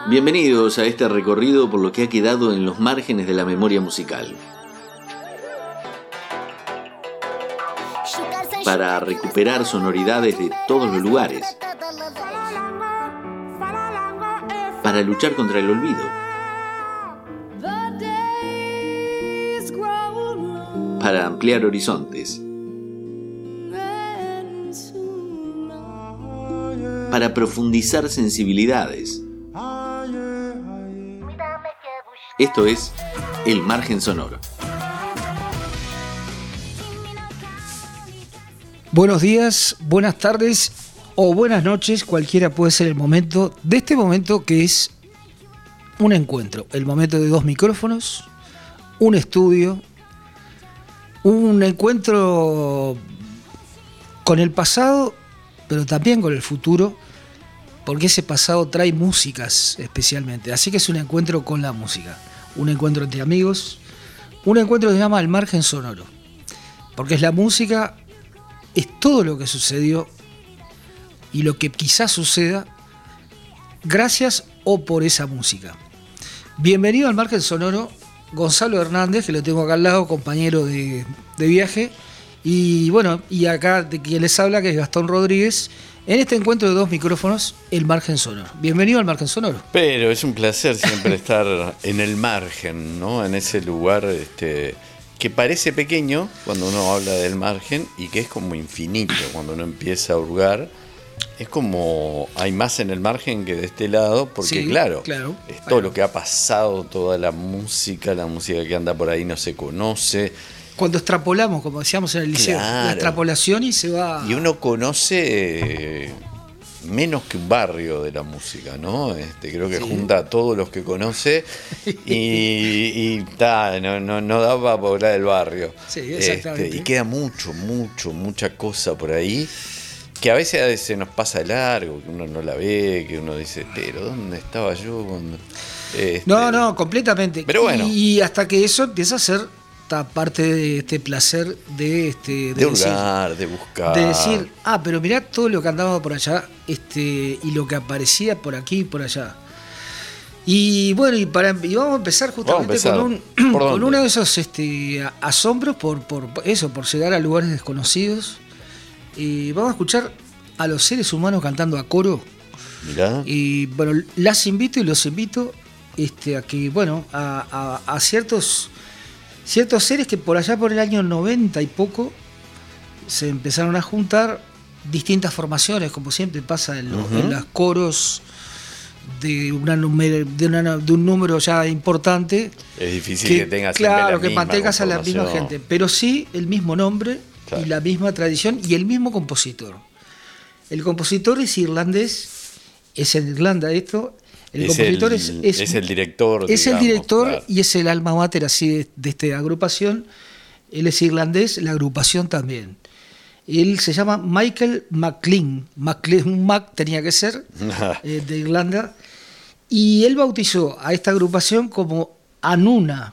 Bienvenidos a este recorrido por lo que ha quedado en los márgenes de la memoria musical. Para recuperar sonoridades de todos los lugares. Para luchar contra el olvido. Para ampliar horizontes. Para profundizar sensibilidades. Esto es El Margen Sonoro. Buenos días, buenas tardes o buenas noches, cualquiera puede ser el momento de este momento que es un encuentro, el momento de dos micrófonos, un estudio, un encuentro con el pasado, pero también con el futuro, porque ese pasado trae músicas especialmente, así que es un encuentro con la música, un encuentro entre amigos, un encuentro que se llama El Margen Sonoro, porque es la música, es todo lo que sucedió y lo que quizás suceda gracias o por esa música. Bienvenido al Margen Sonoro, Gonzalo Hernández, que lo tengo acá al lado, compañero de viaje, y bueno, y acá de quien les habla, que es Gastón Rodríguez, en este encuentro de dos micrófonos, El Margen Sonoro. Bienvenido al Margen Sonoro. Pero es un placer siempre estar en el margen, ¿no? En ese lugar que parece pequeño cuando uno habla del margen y que es como infinito cuando uno empieza a hurgar. Es como hay más en el margen que de este lado, porque sí, claro, es todo lo que ha pasado, toda la música que anda por ahí no se conoce. Cuando extrapolamos, como decíamos en el liceo, claro, la extrapolación y se va... Y uno conoce menos que un barrio de la música, ¿no? Creo que sí, junta a todos los que conoce y no da para poblar el barrio. Sí, exactamente. Y queda mucha cosa por ahí que a veces se nos pasa de largo, que uno no la ve, que uno dice, pero ¿dónde estaba yo cuando...? No, completamente. Pero bueno. Y hasta que eso empieza a ser parte de este placer de hurgar, de buscar, de decir, pero mirá todo lo que andaba por allá, y lo que aparecía por aquí y por allá. Y bueno, y vamos a empezar justamente con uno de esos asombros por llegar a lugares desconocidos. Y vamos a escuchar a los seres humanos cantando a coro. Mirá. Y bueno, los invito a que, bueno, a ciertos seres que por allá por el año 90 y poco se empezaron a juntar distintas formaciones, como siempre pasa en los coros de un número ya importante. Es difícil que tengas que mantengas a la misma gente, pero sí el mismo nombre, claro, y la misma tradición y el mismo compositor. El compositor es irlandés, es en Irlanda esto. El compositor es el director. Es el director, claro, y es el alma mater así de esta agrupación. Él es irlandés, la agrupación también. Él se llama Michael McLean. Un Mac tenía que ser, de Irlanda. Y él bautizó a esta agrupación como Anuna.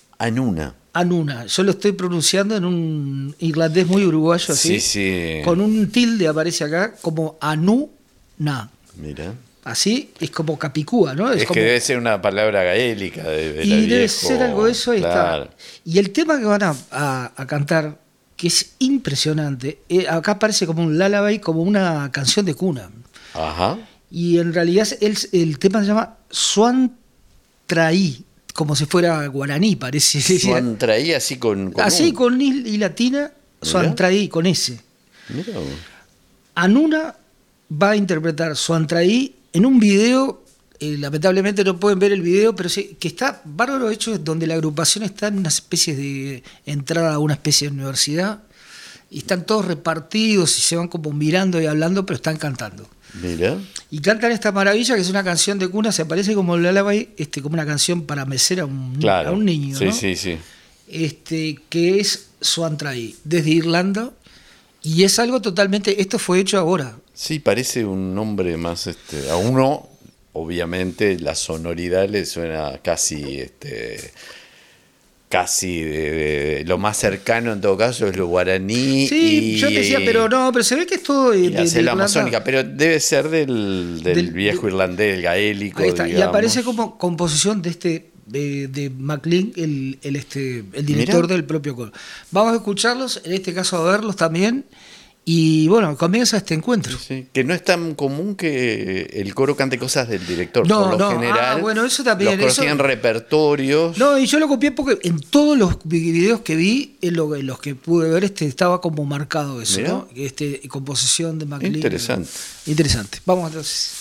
Yo lo estoy pronunciando en un irlandés muy uruguayo, así. Sí. Con un tilde aparece acá como Anuna. Mira. Así es como Capicúa, ¿no? Es que debe ser una palabra gaélica y debe ser algo de eso. Claro. Está. Y el tema que van a cantar, que es impresionante, acá aparece como un lullaby, como una canción de cuna. Ajá. Y en realidad el tema se llama Swan Traí, como si fuera guaraní, parece. Swan Traí así con I latina, Swan Traí con S. Mira. Anuna va a interpretar Swan Traí en un video, lamentablemente no pueden ver el video, pero sí, que está bárbaro hecho, donde la agrupación está en una especie de entrada a una especie de universidad, y están todos repartidos y se van como mirando y hablando, pero están cantando. Mira. Y cantan esta maravilla, que es una canción de cuna, se parece como el lullaby, como una canción para mecer a un niño, ¿no? Sí. Que es Swan Traí, desde Irlanda, y es algo totalmente, esto fue hecho ahora. Sí, parece un nombre más, a uno, obviamente, la sonoridad le suena casi casi lo más cercano en todo caso es lo guaraní. Sí, yo te decía, pero se ve que es todo y la selva Irlanda. amazónica, pero debe ser del viejo irlandés, el gaélico. Ahí está, digamos. y aparece como composición de MacLean, el director Mirá. del propio coro. Vamos a escucharlos, en este caso a verlos también. Y bueno, comienza este encuentro. Sí, que no es tan común que el coro cante cosas del director. No, por lo no, general, bueno, eso también. los coros Eso, tienen repertorios. no, y yo lo copié porque en todos los videos que vi, en los que pude ver, estaba como marcado eso, Mirá. ¿no? Composición de MacLean. Interesante. Interesante. Vamos entonces.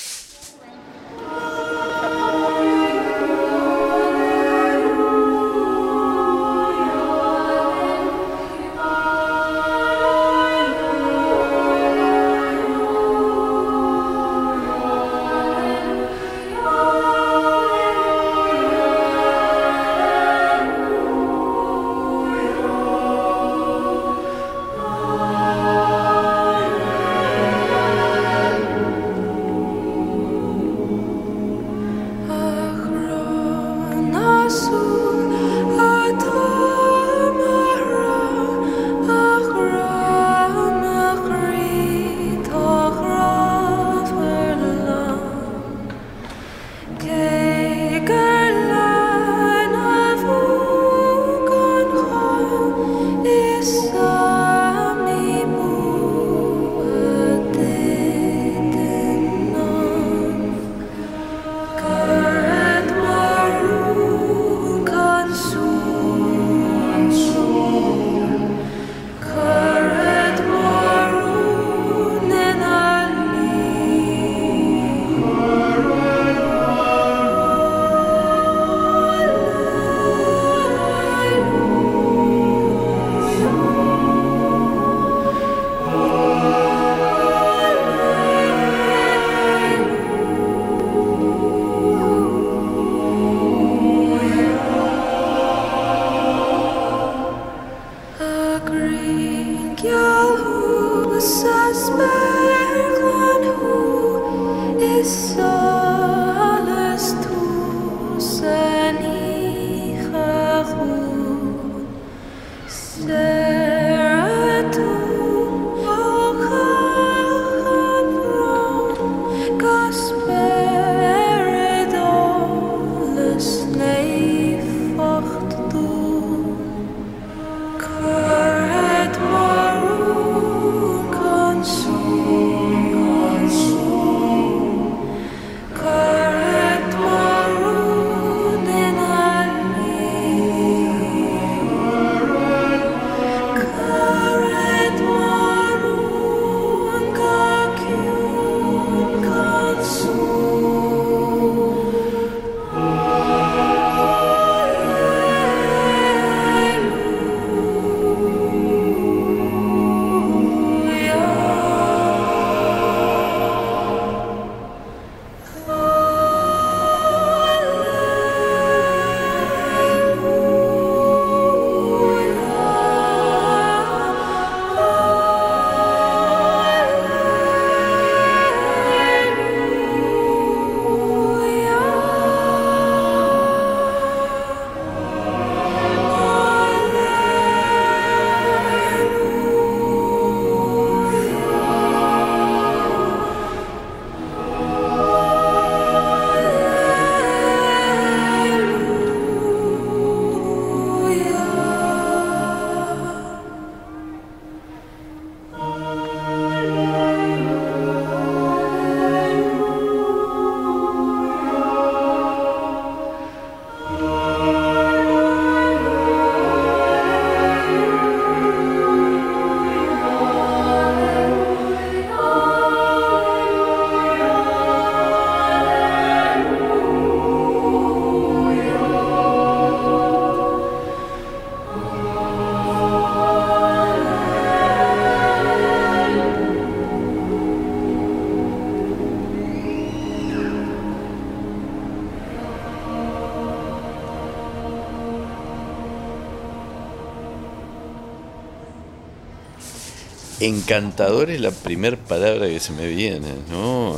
Encantador es la primera palabra que se me viene, ¿no?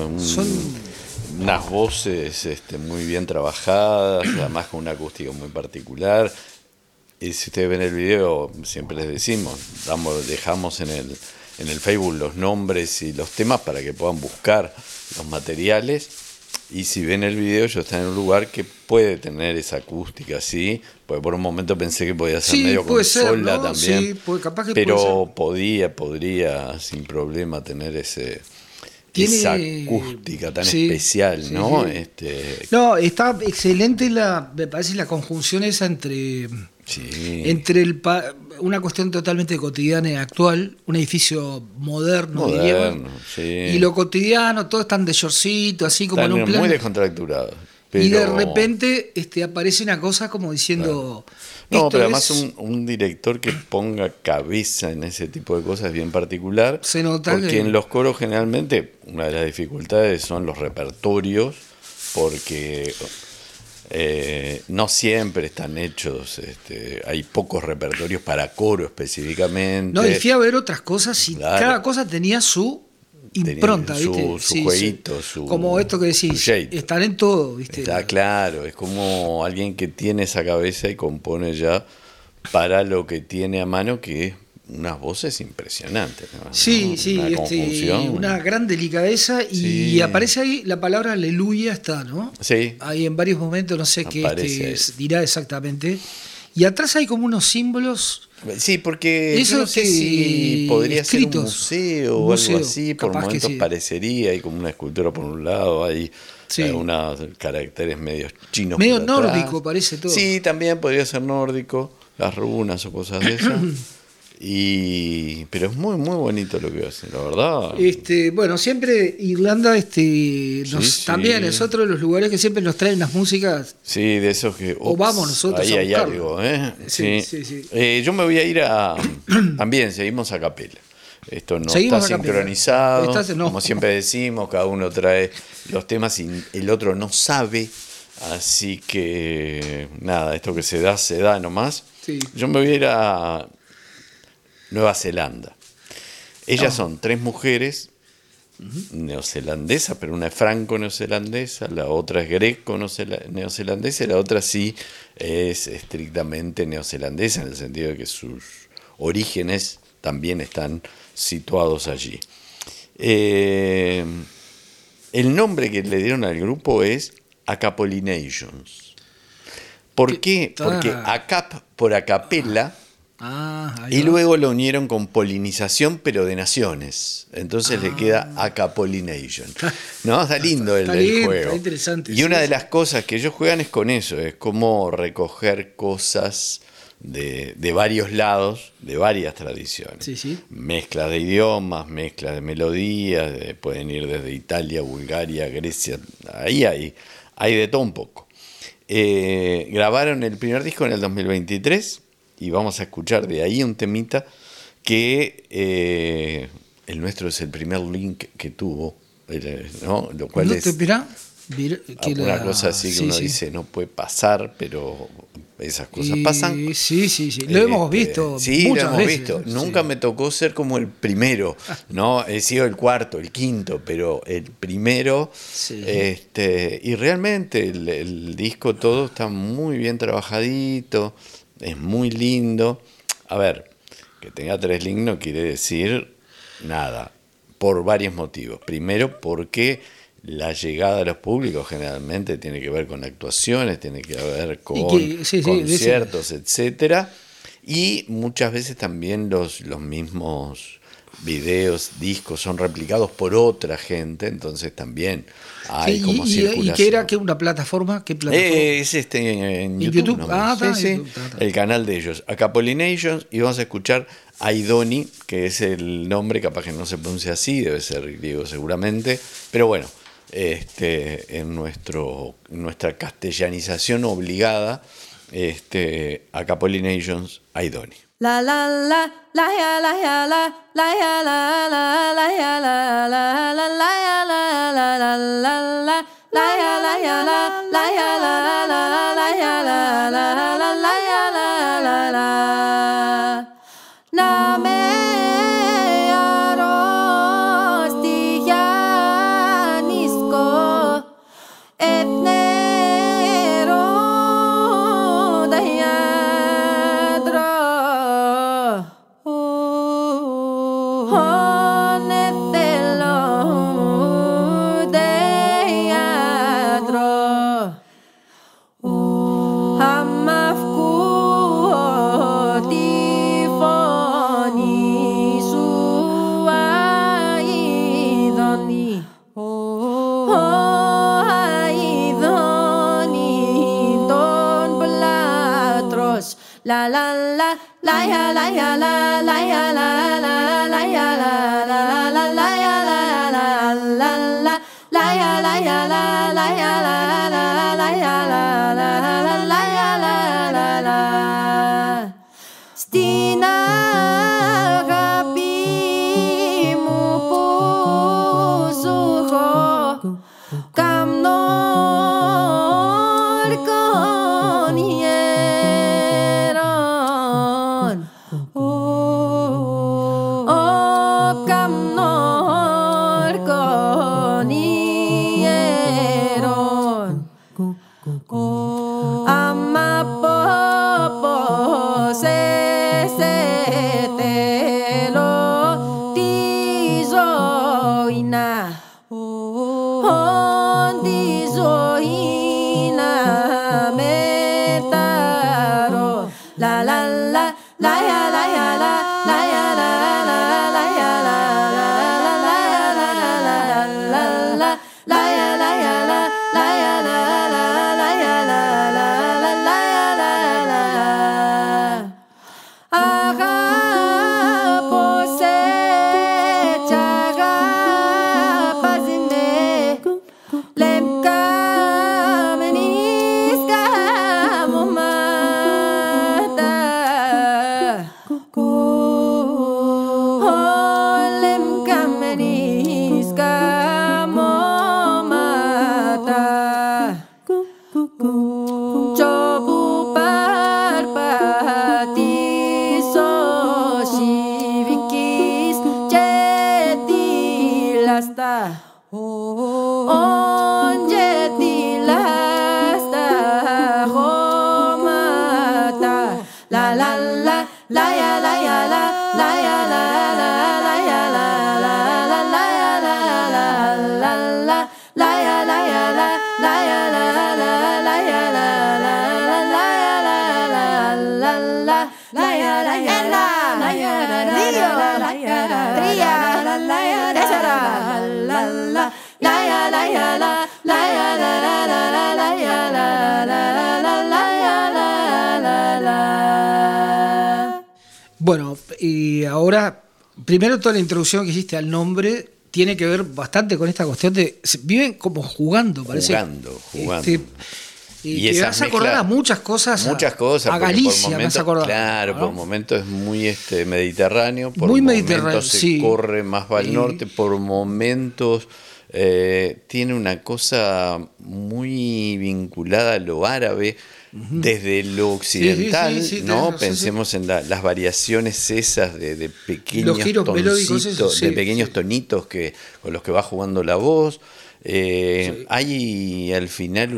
Unas voces muy bien trabajadas, además con una acústica muy particular. Y si ustedes ven el video, siempre les decimos, dejamos en el Facebook los nombres y los temas para que puedan buscar los materiales. Y si ven el video, yo estoy en un lugar que puede tener esa acústica así, porque por un momento pensé que podía ser medio consola, ¿no? También, sí, capaz que pero podría sin problema tener esa acústica tan especial, ¿no? Sí. No, está excelente me parece la conjunción esa entre una cuestión totalmente cotidiana y actual, un edificio moderno diríamos, y lo cotidiano, todo es tan de shortcito, así como en un plan muy descontracturado. Y de repente aparece una cosa como diciendo... Claro. No, pero además un director que ponga cabeza en ese tipo de cosas es bien particular. Se nota porque en los coros generalmente una de las dificultades son los repertorios, porque no siempre están hechos, hay pocos repertorios para coro específicamente. No, y fui a ver otras cosas y cada cosa tenía su impronta, ¿viste? Su jueguito, como esto que decís, están en todo, ¿viste? Está claro, es como alguien que tiene esa cabeza y compone ya para lo que tiene a mano, que es unas voces impresionantes, ¿no? Sí, una conjunción. Una gran delicadeza y aparece ahí la palabra aleluya, está, ¿no? Sí. Ahí en varios momentos, no sé qué dirá exactamente. Y atrás hay como unos símbolos. Sí, porque yo no sé si podría ser un museo o algo así, por momentos parecería, hay como una escultura por un lado, hay unos caracteres medio chinos. Medio nórdico parece todo. Sí, también podría ser nórdico, las runas o cosas de esas. Pero es muy muy bonito lo que hacen, la verdad. Bueno, siempre Irlanda también es otro de los lugares que siempre nos traen las músicas. Sí, de esos que o vamos nosotros ahí a hay algo, Sí. Yo me voy a ir también seguimos a capela. Esto no está sincronizado, como siempre decimos, cada uno trae los temas y el otro no sabe, así que nada, esto que se da nomás. Sí. Yo me voy a ir a Nueva Zelanda. Ellas son 3 mujeres neozelandesas, pero una es franco-neozelandesa, la otra es greco-neozelandesa y la otra sí es estrictamente neozelandesa, en el sentido de que sus orígenes también están situados allí. El nombre que le dieron al grupo es Acapolinations. ¿Por qué? Porque acap por acapella. Y luego lo unieron con polinización, pero de naciones. Entonces le queda Acapollination. ¿No? Está lindo el juego. Está interesante. Y una de las cosas que ellos juegan es con eso, es como recoger cosas de varios lados, de varias tradiciones. Sí. Mezclas de idiomas, mezclas de melodías, pueden ir desde Italia, Bulgaria, Grecia, ahí hay de todo un poco. Grabaron el primer disco en el 2023. Y vamos a escuchar de ahí un temita que el nuestro es el primer link que tuvo, ¿no? Lo cual es una cosa así que uno dice no puede pasar, pero esas cosas pasan. Sí. Lo hemos visto muchas veces. Nunca me tocó ser como el primero, ¿no? He sido el cuarto, el quinto, pero el primero. Y realmente el disco todo está muy bien trabajadito. Es muy lindo. A ver, que tenga 3 links no quiere decir nada, por varios motivos. Primero, porque la llegada a los públicos generalmente tiene que ver con actuaciones, tiene que ver con conciertos, etcétera. Y muchas veces también los mismos videos, discos son replicados por otra gente, entonces también hay como circulación. ¿Y qué era? ¿Una plataforma? ¿Qué plataforma? Es en YouTube. YouTube. El canal de ellos, Acapolinations, y vamos a escuchar Aidoni, que es el nombre, capaz que no se pronuncia así, debe ser griego seguramente, pero bueno, en nuestra castellanización obligada, Acapolinations, Aidoni. La la la la ya la ya la la ya la la la ya la la la la ya la la la la la la ya la ya la la ya la la la ya la la la la ya la la la na me arosti ya nisko etnero da ya la la la la ya la ya la la ya la la la ya la la la la ya la la la la la ya la ya la la ya la la la ya la la la la ya la la la Stina gabi mo puso ko Kamnor con hieron Kamnor con hieron Ama popo se te lo tizoina La la la la ya la ya la la ya la la la ya la la la ya la la la la la ya la ya la la ya la la la ya la la la ya la la Aga pose chaga pazine lemka meniska moma La la la la ya la ya la la ya la la la ya la la la la ya la la la la la ya la ya la la ya la la la ya la la la ya la la la la ya la ya la la ya la río la ya la ría la la ya la la la la ya la ya la la ya la la la ya la la la ya la la. Bueno, y ahora, primero toda la introducción que hiciste al nombre tiene que ver bastante con esta cuestión de... Viven como jugando, parece. Jugando. Y te vas a acordar a muchas cosas. A Galicia me vas a acordar. Claro, ¿no? Por momentos es muy mediterráneo, por muy momentos mediterráneo, se sí. corre más al norte, por momentos tiene una cosa muy vinculada a lo árabe. Desde lo occidental, sí, ¿no? Pensemos en las variaciones esas de pequeños toncitos, de pequeños tonitos con los que va jugando la voz. Hay al final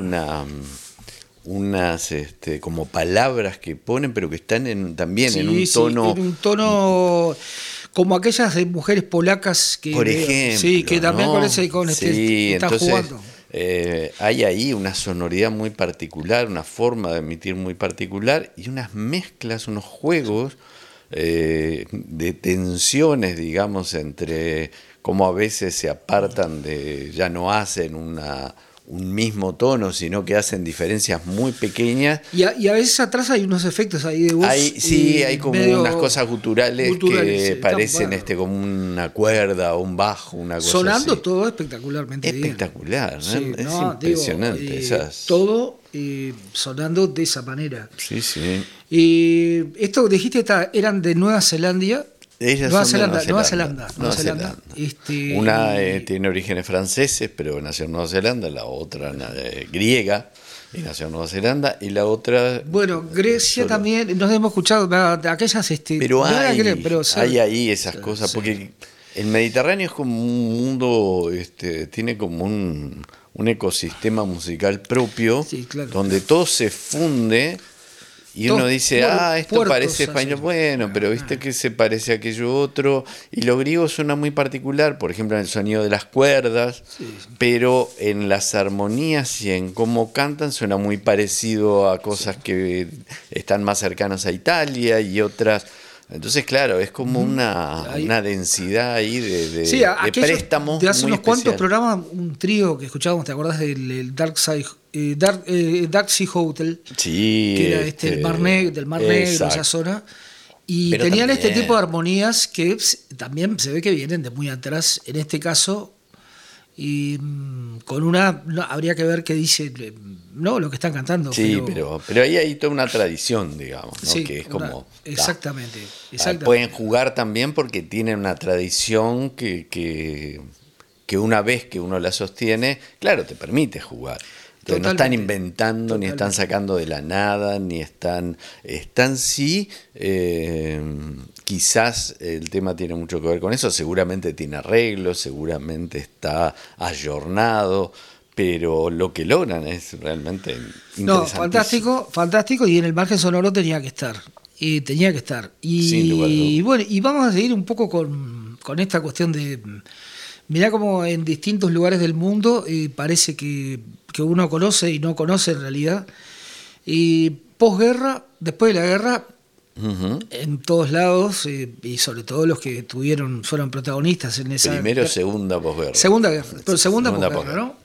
unas como palabras que ponen, pero que están también en un tono. En un tono como aquellas de mujeres polacas que, por ejemplo, que también ¿no? parece con está jugando. Hay ahí una sonoridad muy particular, una forma de emitir muy particular y unas mezclas, unos juegos de tensiones, digamos, entre cómo a veces se apartan ya no hacen un mismo tono, sino que hacen diferencias muy pequeñas. Y a veces atrás hay unos efectos ahí de voz. Hay como unas cosas guturales que parecen como una cuerda o un bajo, una cosa sonando así. todo espectacularmente espectacular, bien. Es impresionante. Todo sonando de esa manera. Sí, sí. Y esto dijiste eran de Nueva Zelanda. Nueva Zelanda. Una tiene orígenes franceses, pero nació en Nueva Zelanda, la otra griega y nació en Nueva Zelanda, y la otra... Bueno, Grecia también, nos hemos escuchado de aquellas... pero hay ahí esas cosas, porque el Mediterráneo es como un mundo, tiene como un ecosistema musical propio, donde todo se funde... Y uno dice, esto parece español, bueno, pero viste que se parece a aquello otro. Y lo griego suena muy particular, por ejemplo, en el sonido de las cuerdas, pero en las armonías y en cómo cantan suena muy parecido a cosas que están más cercanas a Italia y otras Entonces, claro, es como una densidad ahí de préstamos. De hace muy unos cuantos especial. programas, un trío que escuchábamos, ¿te acordás del Dark Sea Hotel? Sí. Que era del Mar Negro, esa zona. Y Pero tenían también, este tipo de armonías que también se ve que vienen de muy atrás, en este caso, y con habría que ver qué dice, no lo que están cantando. Sí, pero ahí hay toda una tradición, digamos, ¿no? Sí, Que es como... exactamente. Pueden jugar también porque tienen una tradición que una vez que uno la sostiene, claro, te permite jugar. Entonces, no están inventando, ni están sacando de la nada, ni están sí, quizás el tema tiene mucho que ver con eso, seguramente tiene arreglos, seguramente está ayornado, pero lo que logran es realmente interesantísimo. No, fantástico, y en el margen sonoro tenía que estar. Sin lugar a dudas. Y bueno, y vamos a seguir un poco con esta cuestión de... Mirá como en distintos lugares del mundo parece que uno conoce y no conoce en realidad. Y posguerra, después de la guerra, en todos lados, y sobre todo los que fueron protagonistas en esa... Primero, segunda posguerra. Segunda posguerra, ¿no?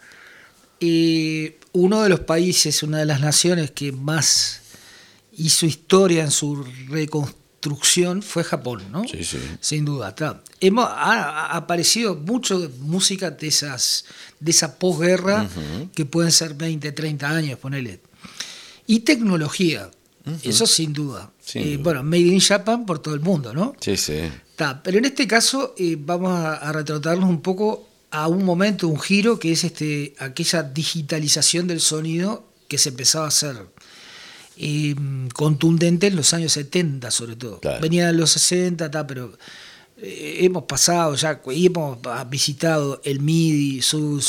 Y uno de los países, una de las naciones que más hizo historia en su reconstrucción fue Japón, ¿no? Sí, sí. Sin duda. Ha aparecido mucho de música de esa posguerra, que pueden ser 20, 30 años, ponele. Y tecnología, eso sin duda. Bueno, Made in Japan por todo el mundo, ¿no? Sí, sí. Pero en este caso vamos a retrotraernos un poco a un momento, un giro, que es aquella digitalización del sonido que se empezaba a hacer contundente en los años 70 sobre todo. Claro. Venía de los 60, pero hemos pasado ya, hemos visitado el MIDI,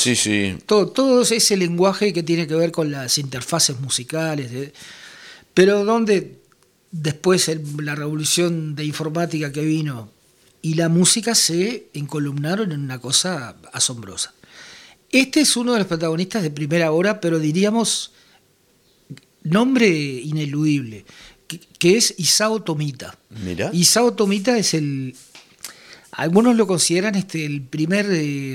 todo ese lenguaje que tiene que ver con las interfaces musicales, pero donde después la revolución de informática que vino y la música se encolumnaron en una cosa asombrosa. Este es uno de los protagonistas de primera hora, pero diríamos nombre ineludible, que es Isao Tomita. Mirá. Isao Tomita es algunos lo consideran el primer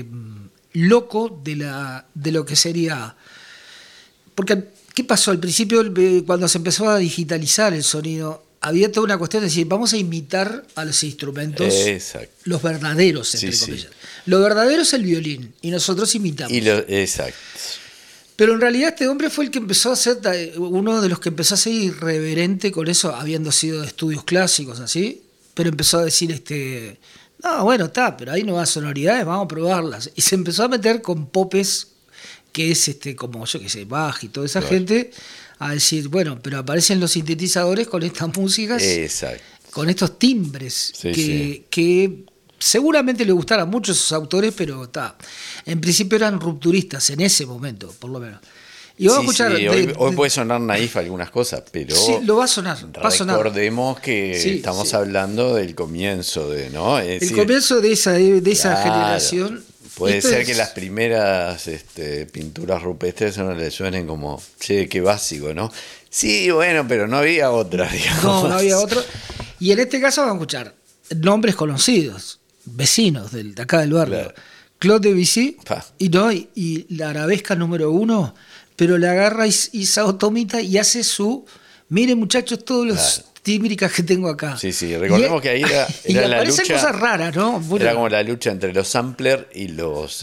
loco de lo que sería... Porque, ¿qué pasó? Al principio, cuando se empezó a digitalizar el sonido, había toda una cuestión de decir, vamos a imitar a los instrumentos, los verdaderos, entre comillas. Sí. Lo verdadero es el violín, y nosotros imitamos. Exacto. Pero en realidad este hombre fue el que empezó a ser, uno de los que empezó a ser irreverente con eso, habiendo sido de estudios clásicos, así, pero empezó a decir, no, bueno, está, pero hay nuevas sonoridades, vamos a probarlas. Y se empezó a meter con popes, que es como, yo qué sé, Bach y toda esa gente, a decir, bueno, pero aparecen los sintetizadores con estas músicas, con estos timbres, que seguramente le gustaran mucho a esos autores, pero en principio eran rupturistas en ese momento, por lo menos. Y vamos a escuchar. Hoy puede sonar naif algunas cosas, pero. Sí, lo va a sonar. Recordemos que estamos hablando del comienzo ¿no? Es decir, comienzo de esa generación. Puede ser que las primeras pinturas rupestres a uno le suenen como, che, qué básico, ¿no? Sí, bueno, pero no había otra, digamos. No había otro. Y en este caso vamos a escuchar nombres conocidos, vecinos de acá del barrio. Claro. Claude Debussy y la arabesca número 1, pero le agarra Isao Tomita y hace miren muchachos, todos los tímbricas que tengo acá. Sí, recordemos que ahí era la lucha. Cosas raras, ¿no? Bueno, era como la lucha entre los samplers y los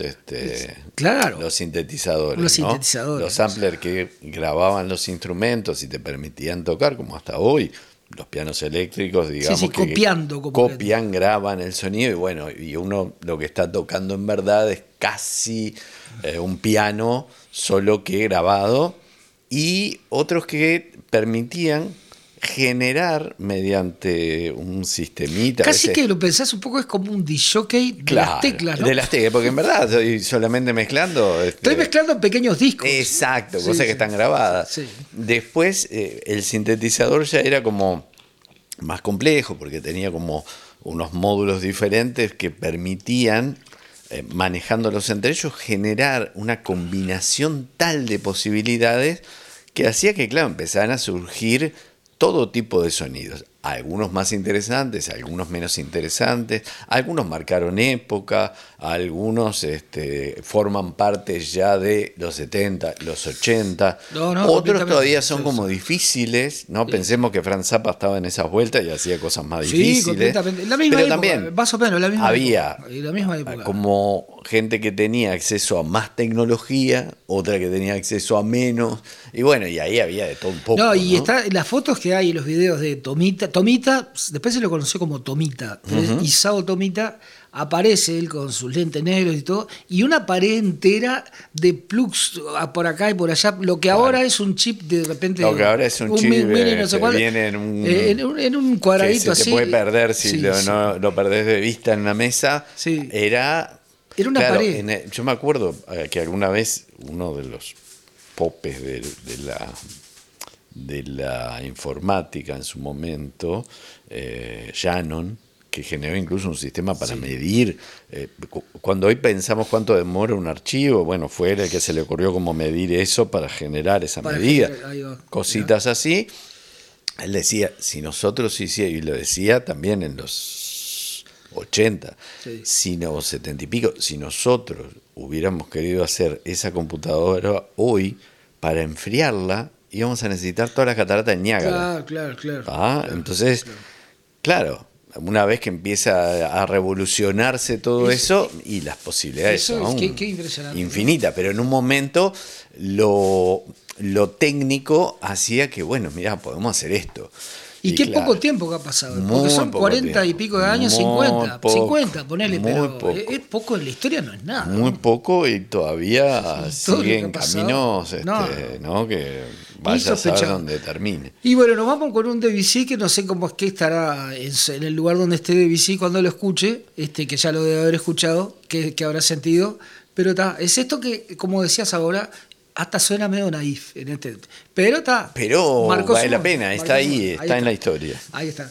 sintetizadores. Los sintetizadores. Los samplers que grababan los instrumentos y te permitían tocar, como hasta hoy. Los pianos eléctricos, digamos, copian, graban el sonido y bueno, y uno lo que está tocando en verdad es casi un piano, solo que grabado, y otros que permitían generar mediante un sistemita. Casi que lo pensás un poco, es como un disjockey de las teclas, ¿no? De las teclas, porque en verdad estoy solamente mezclando. Estoy mezclando pequeños discos. Exacto, cosas que están grabadas. Sí. Después el sintetizador ya era como más complejo, porque tenía como unos módulos diferentes que permitían, manejándolos entre ellos, generar una combinación tal de posibilidades que hacía que, claro, empezaran a surgir todo tipo de sonidos. algunos más interesantes, algunos menos interesantes, algunos marcaron época, algunos forman parte ya de los 70, los 80, otros todavía son como difíciles, ¿no? Pensemos que Frank Zappa estaba en esas vueltas y hacía cosas más difíciles. Sí, completamente. La misma pero época, también más o menos la misma había época, la misma época. Como gente que tenía acceso a más tecnología, otra que tenía acceso a menos, y bueno, y ahí había de todo un poco. No, y ¿no? está las fotos que hay, los videos de Tomita, después se lo conoció como Tomita, pero es Isao Tomita, aparece él con sus lentes negros y todo, y una pared entera de plugs por acá y por allá, lo que ahora es un chip de repente. Lo que ahora es un chip mini, no sé cuál, viene en un cuadradito que se así. te puede perder si Sí, no lo perdés de vista en una mesa. Sí. Era una claro, pared. yo me acuerdo que alguna vez uno de los popes de la informática en su momento, Shannon, que generó incluso un sistema para medir. Cuando hoy pensamos cuánto demora un archivo, bueno, fue él el que se le ocurrió cómo medir eso para generar esa medida. Cositas así. Él decía, si nosotros hiciéramos, y lo decía también en los 80, o 70 y pico, si nosotros hubiéramos querido hacer esa computadora hoy, para enfriarla, íbamos a necesitar todas las cataratas de Niágara. Claro. Entonces, claro, una vez que empieza a revolucionarse todo eso, y las posibilidades son infinitas, pero en un momento lo técnico hacía que, bueno, mirá, podemos hacer esto. Y qué poco tiempo que ha pasado, porque son 40 y pico de años, 50, ponele, pero es poco en la historia, no es nada. Muy poco, y todavía siguen caminos, ¿no? Que vaya a saber dónde termine. Y bueno, nos vamos con un Debussy que no sé cómo es que estará en el lugar donde esté Debussy cuando lo escuche, que ya lo debe haber escuchado, que habrá sentido, pero es esto que, como decías ahora, hasta suena medio naif pero vale la pena, está ahí, está en la historia. Ahí está.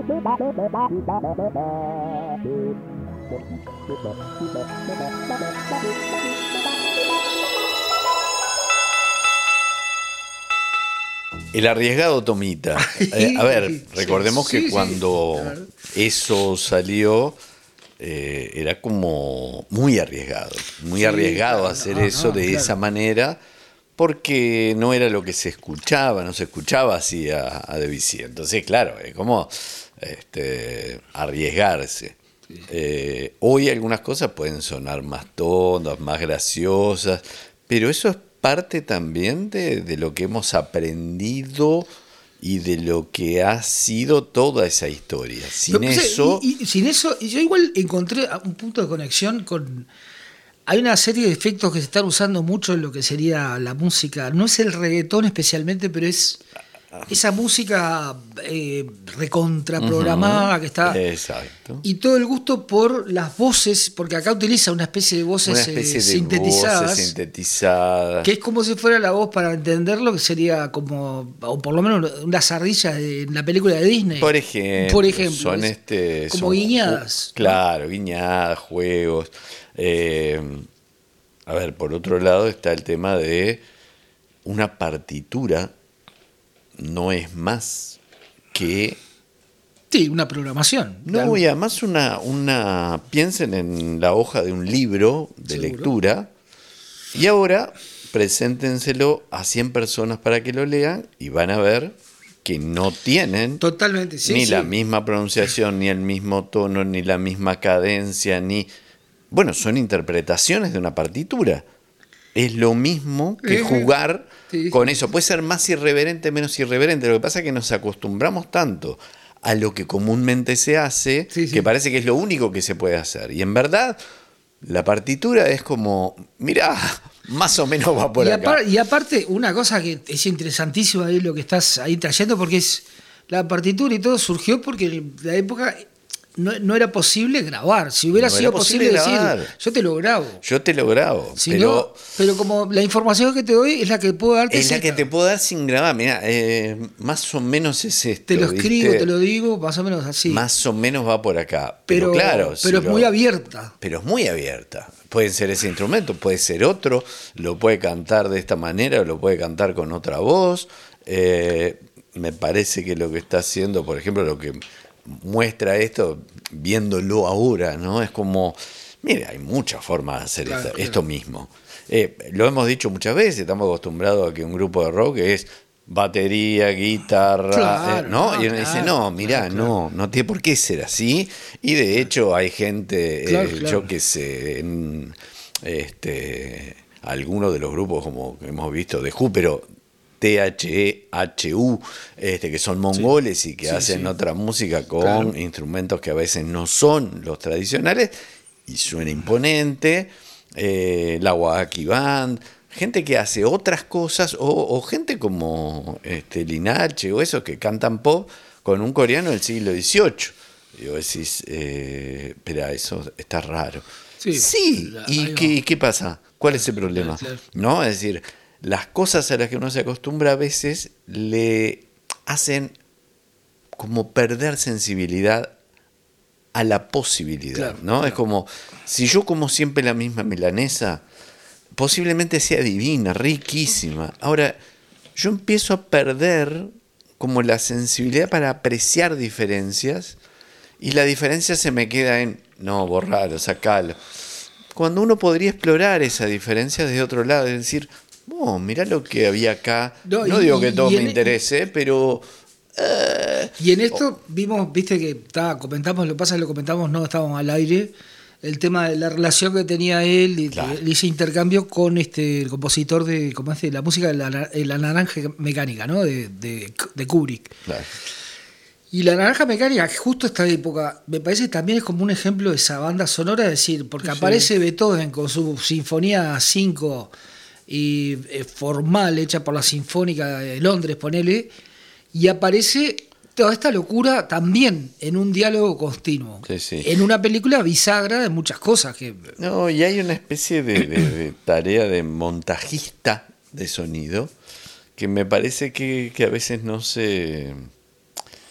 El arriesgado Tomita. A ver, recordemos que cuando claro. eso salió, era como muy arriesgado claro, hacer eso de esa manera, porque no era lo que se escuchaba, no se escuchaba así a Debussy. Entonces, claro, es como arriesgarse. Hoy algunas cosas pueden sonar más tontas, más graciosas, pero eso es parte también de lo que hemos aprendido y de lo que ha sido toda esa historia. Sin eso... sin eso, yo igual encontré un punto de conexión con... Hay una serie de efectos que se están usando mucho en lo que sería la música. No es el reggaetón especialmente, pero es esa música recontraprogramada que está... Exacto. Y todo el gusto por las voces, porque acá utiliza una especie de voces sintetizadas, que es como si fuera la voz, para entenderlo, que sería como, o por lo menos unas ardillas en la película de Disney. Por ejemplo son como guiñadas. Claro, guiñadas, juegos. A ver, por otro lado está el tema de una partitura. No es más que... Sí, una programación. No, y además piensen en la hoja de un libro de lectura y ahora preséntenselo a 100 personas para que lo lean y van a ver que no tienen totalmente, la misma pronunciación, ni el mismo tono, ni la misma cadencia, ni... Bueno, son interpretaciones de una partitura. Es lo mismo que jugar con eso. Puede ser más irreverente, menos irreverente. Lo que pasa es que nos acostumbramos tanto a lo que comúnmente se hace, que parece que es lo único que se puede hacer. Y en verdad, la partitura es como, mirá, más o menos va por acá. Y aparte, una cosa que es interesantísima ahí lo que estás ahí trayendo, porque es la partitura y todo surgió porque en la época... No era posible grabar. Si hubiera sido posible decir, yo te lo grabo. Si pero como la información que te doy es la que puedo darte. Es la que te puedo dar sin grabar. Mirá, más o menos es esto. Te lo escribo, te lo digo, más o menos así. Más o menos va por acá. Pero claro. Pero es muy abierta. Pero es muy abierta. Puede ser ese instrumento, puede ser otro. Lo puede cantar de esta manera o lo puede cantar con otra voz. Me parece que lo que está haciendo, por ejemplo, lo que muestra esto, viéndolo ahora, ¿no? Es como, mire, hay muchas formas de hacer esto mismo. Lo hemos dicho muchas veces, estamos acostumbrados a que un grupo de rock es batería, guitarra, ¿no? Y uno dice, no, mirá, no tiene por qué ser así. Y de hecho hay gente, yo que sé, en algunos de los grupos como hemos visto de Who, pero THU, que son mongoles y que hacen otra música con instrumentos que a veces no son los tradicionales y suena imponente. La Waki Band, gente que hace otras cosas o gente como Linache o esos que cantan pop con un coreano del siglo XVIII. Y vos decís, espera, eso está raro. ¿Y qué pasa? ¿Cuál es el problema? ¿No? Es decir, las cosas a las que uno se acostumbra a veces le hacen como perder sensibilidad a la posibilidad, ¿no? Es como, si yo como siempre la misma milanesa, posiblemente sea divina, riquísima. Ahora, yo empiezo a perder como la sensibilidad para apreciar diferencias y la diferencia se me queda en, no, borralo, sacalo. Cuando uno podría explorar esa diferencia desde otro lado, es decir, oh, mirá lo que había acá. No digo que todo me interese, pero... Y en esto viste que comentamos, lo que pasa es que lo comentamos, no estábamos al aire, el tema de la relación que tenía él y ese intercambio con el compositor de la música de la Naranja Mecánica, ¿no? de Kubrick. Claro. Y la Naranja Mecánica, justo esta época, me parece también es como un ejemplo de esa banda sonora, es decir, porque aparece Beethoven con su Sinfonía 5 y formal, hecha por la Sinfónica de Londres, ponele, y aparece toda esta locura también en un diálogo continuo, en una película bisagra de muchas cosas. No, y hay una especie de tarea de montajista de sonido que me parece que a veces no se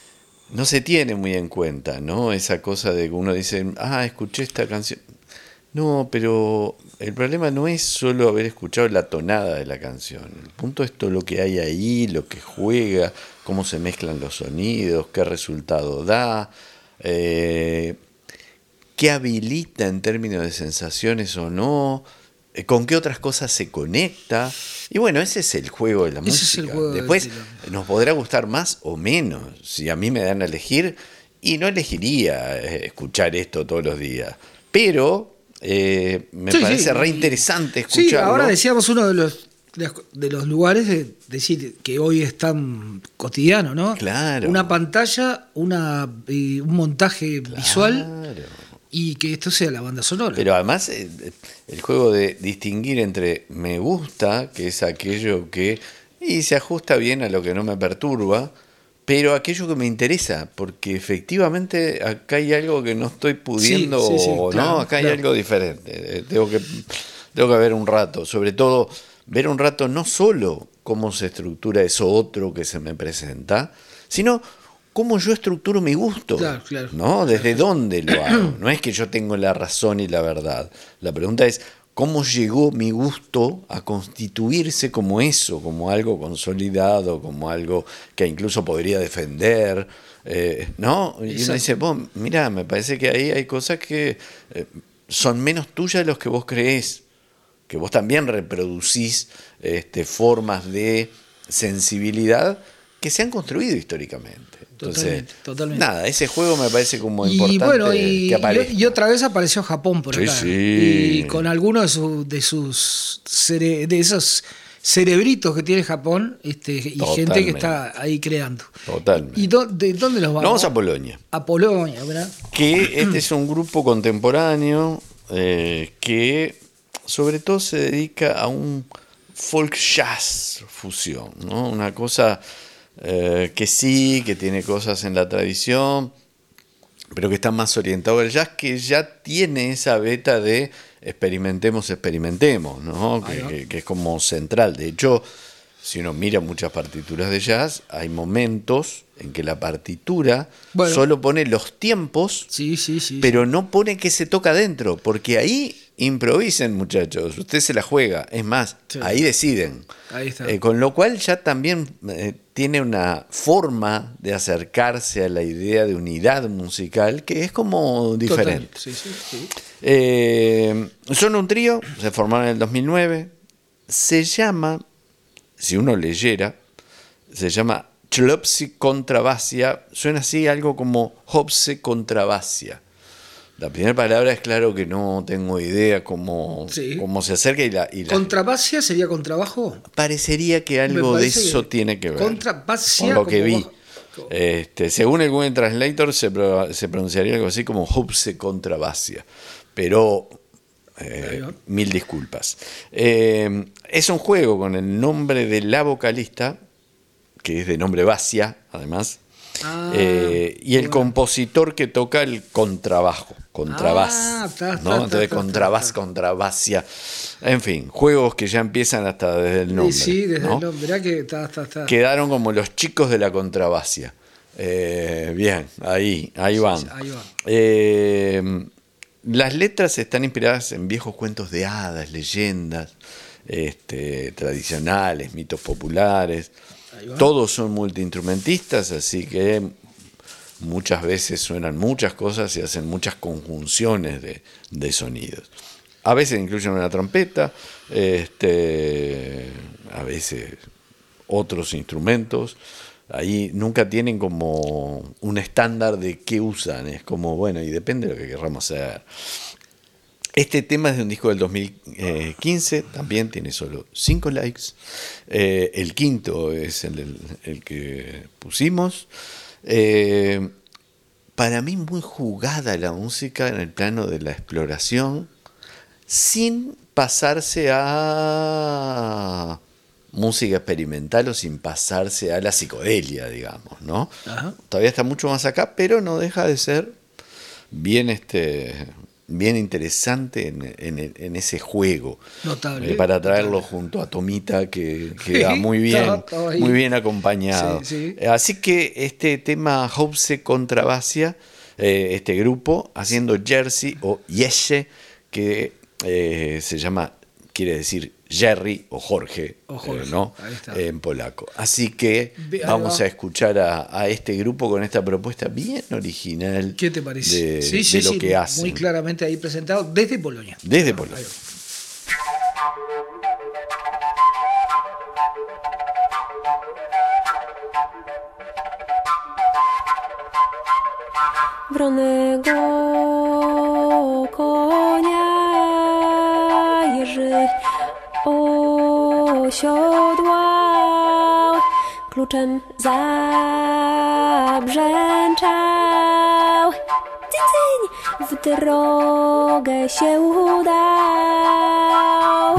no se tiene muy en cuenta, ¿no? Esa cosa de que uno dice, escuché esta canción. No, pero el problema no es solo haber escuchado la tonada de la canción. El punto es todo lo que hay ahí, lo que juega, cómo se mezclan los sonidos, qué resultado da, qué habilita en términos de sensaciones o no, con qué otras cosas se conecta. Y bueno, ese es el juego de la música. Es el juego Después nos podrá gustar más o menos. Si a mí me dan a elegir, y no elegiría escuchar esto todos los días. Pero me parece re interesante escucharlo. Sí, ahora decíamos uno de los lugares de decir que hoy es tan cotidiano, ¿no? Claro. Una pantalla, un montaje visual y que esto sea la banda sonora. Pero además el juego de distinguir entre me gusta, que es aquello que se ajusta bien a lo que no me perturba, pero aquello que me interesa, porque efectivamente acá hay algo que no estoy pudiendo, ¿no? Acá hay algo diferente. Tengo que ver un rato, sobre todo ver un rato no solo cómo se estructura eso otro que se me presenta, sino cómo yo estructuro mi gusto, ¿no? ¿Desde dónde lo hago? No es que yo tengo la razón y la verdad. La pregunta es cómo llegó mi gusto a constituirse como eso, como algo consolidado, como algo que incluso podría defender, ¿no? Y uno dice, mira, me parece que ahí hay cosas que son menos tuyas de los que vos creés, que vos también reproducís formas de sensibilidad que se han construido históricamente. Entonces, totalmente. Nada, ese juego me parece como importante que aparezca. Y otra vez apareció Japón por acá. Sí. Y con algunos de esos cerebritos que tiene Japón y gente que está ahí creando. Totalmente. ¿Y de dónde los vamos? Vamos a Polonia. A Polonia, ¿verdad? Que este es un grupo contemporáneo que sobre todo se dedica a un folk jazz fusión, ¿no? Una cosa que tiene cosas en la tradición, pero que está más orientado al jazz, que ya tiene esa beta de experimentemos, ¿no? Que es como central. De hecho, si uno mira muchas partituras de jazz, hay momentos en que la partitura solo pone los tiempos, pero no pone que se toca adentro, porque ahí improvisen, muchachos, usted se la juega, es más, ahí deciden. Ahí está. Con lo cual ya también tiene una forma de acercarse a la idea de unidad musical que es como diferente. Son un trío, se formaron en el 2009, se llama, si uno leyera, se llama Chłopcy Kontrabasia, suena así algo como Chłopcy Kontrabasia. La primera palabra es claro que no tengo idea cómo se acerca. Y la ¿Contrabasia sería contrabajo? Parecería que algo de eso tiene que ver. Contrabasia. Con lo que vi. Según el Google Translator se pronunciaría algo así como Chłopcy Kontrabasia. Pero mil disculpas. Es un juego con el nombre de la vocalista, que es de nombre Basia, además. Y el compositor que toca el contrabajo, ¿no? Entonces contrabasia. En fin, juegos que ya empiezan hasta desde el nombre. Sí, desde ¿no? el nombre. Verá que está. Quedaron como los chicos de la contrabasia. Bien, ahí van. Sí, ahí van. Las letras están inspiradas en viejos cuentos de hadas, leyendas tradicionales, mitos populares. Todos son multiinstrumentistas, así que muchas veces suenan muchas cosas y hacen muchas conjunciones de sonidos. A veces incluyen una trompeta, a veces otros instrumentos. Ahí nunca tienen como un estándar de qué usan, es como, bueno, y depende de lo que queramos hacer. Este tema es de un disco del 2015, también tiene solo 5 likes. El quinto es el que pusimos. Para mí muy jugada la música en el plano de la exploración, sin pasarse a música experimental o sin pasarse a la psicodelia, digamos, ¿no? Ajá. Todavía está mucho más acá, pero no deja de ser bien bien interesante en ese juego. Notable. Para traerlo notable. junto a Tomita, que queda muy bien, Estaba ahí. muy bien acompañado. Sí, sí. Así que este tema House contra Basia, este grupo haciendo Jersey o Yeshe, que se llama, quiere decir Jerry o Jorge, ¿no? Ahí está. En polaco. Así que Ahí vamos va. a escuchar a este grupo con esta propuesta bien original. ¿Qué te parece? De lo que hacen. Muy claramente ahí presentado desde Polonia. Desde Polonia. Ahí va. Wronego konia Jerzy osiodłał, kluczem zabrzęczał. Cyń, cyń, w drogę się udał.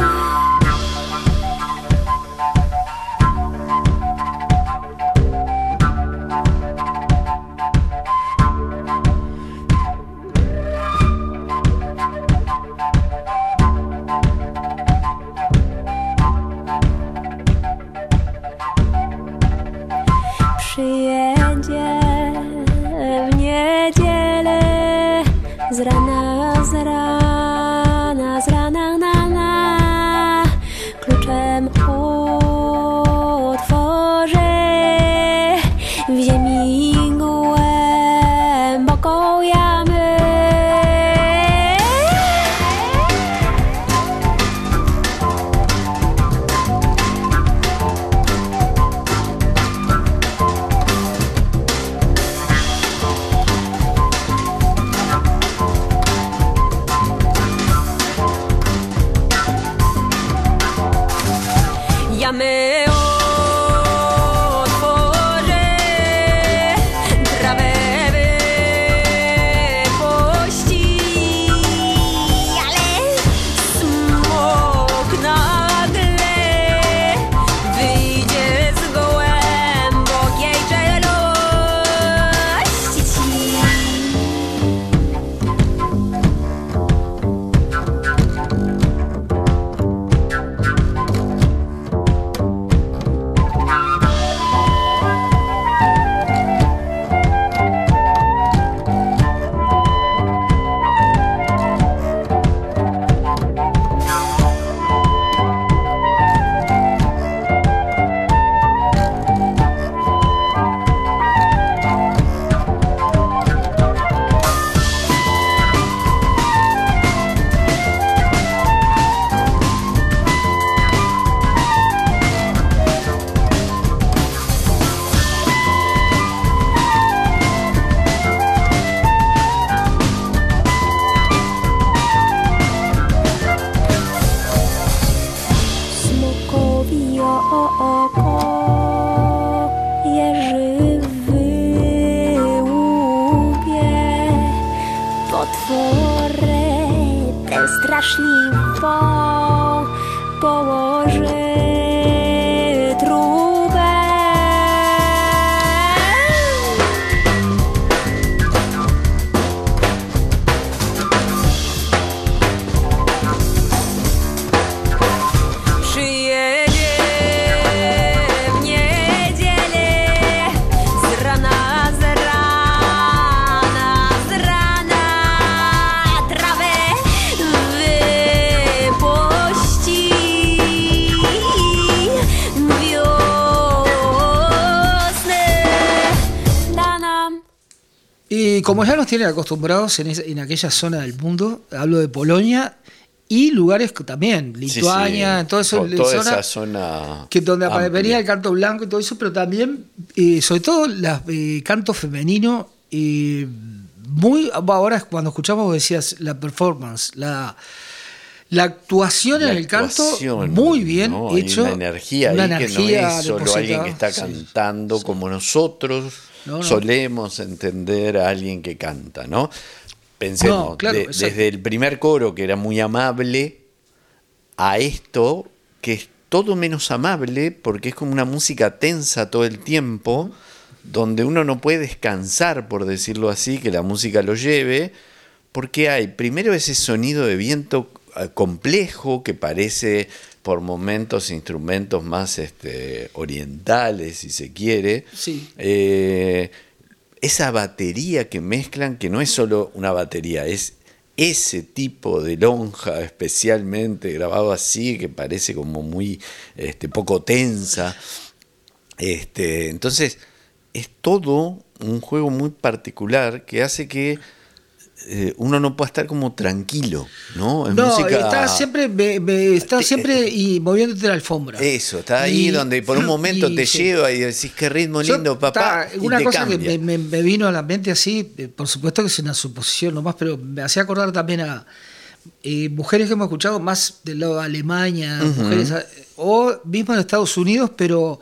Przyjedzie w niedzielę z rana, na, kluczem otworzy w ziemi głęboką jamę. Jamy otworzy, trawę wypuści, ale smok nagle wyjdzie z głębokiej czeluści. Smokowi oko Jerzy wyłupie, potwory tę straszliwą położy trubę. Przyjedzie w niedzielę z rana, trawę wypuści wiosnę da nam. Y como ya nos tienen acostumbrados en aquella zona del mundo, hablo de Polonia y lugares también, Lituania, Sí, sí. todo eso, Toda esa zona que donde amplia. venía el canto blanco y todo eso, pero también, sobre todo, el canto femenino, muy, ahora cuando escuchamos vos decías la performance, la actuación La en el canto, actuación, muy bien ¿no? Hay hecho. una energía ahí que no es solo alguien que está cantando como nosotros No. solemos entender a alguien que canta, ¿no? Pensemos, No, claro, desde el primer coro, que era muy amable, a esto, que es todo menos amable, porque es como una música tensa todo el tiempo, donde uno no puede descansar, por decirlo así, que la música lo lleve, porque hay primero ese sonido de viento complejo que parece por momentos instrumentos más orientales, si se quiere. Sí. Esa batería que mezclan, que no es solo una batería, es ese tipo de lonja especialmente grabado así, que parece como muy poco tensa. Entonces, es todo un juego muy particular que hace que uno no pueda estar como tranquilo, ¿no? En música, estás siempre y moviéndote la alfombra. Eso, está ahí donde por un momento te lleva y decís qué ritmo lindo, papá. Una y te cosa cambia. que me vino a la mente así, por supuesto que es una suposición nomás, pero me hacía acordar también a mujeres que hemos escuchado más del lado de Alemania, mujeres, o mismo en Estados Unidos, pero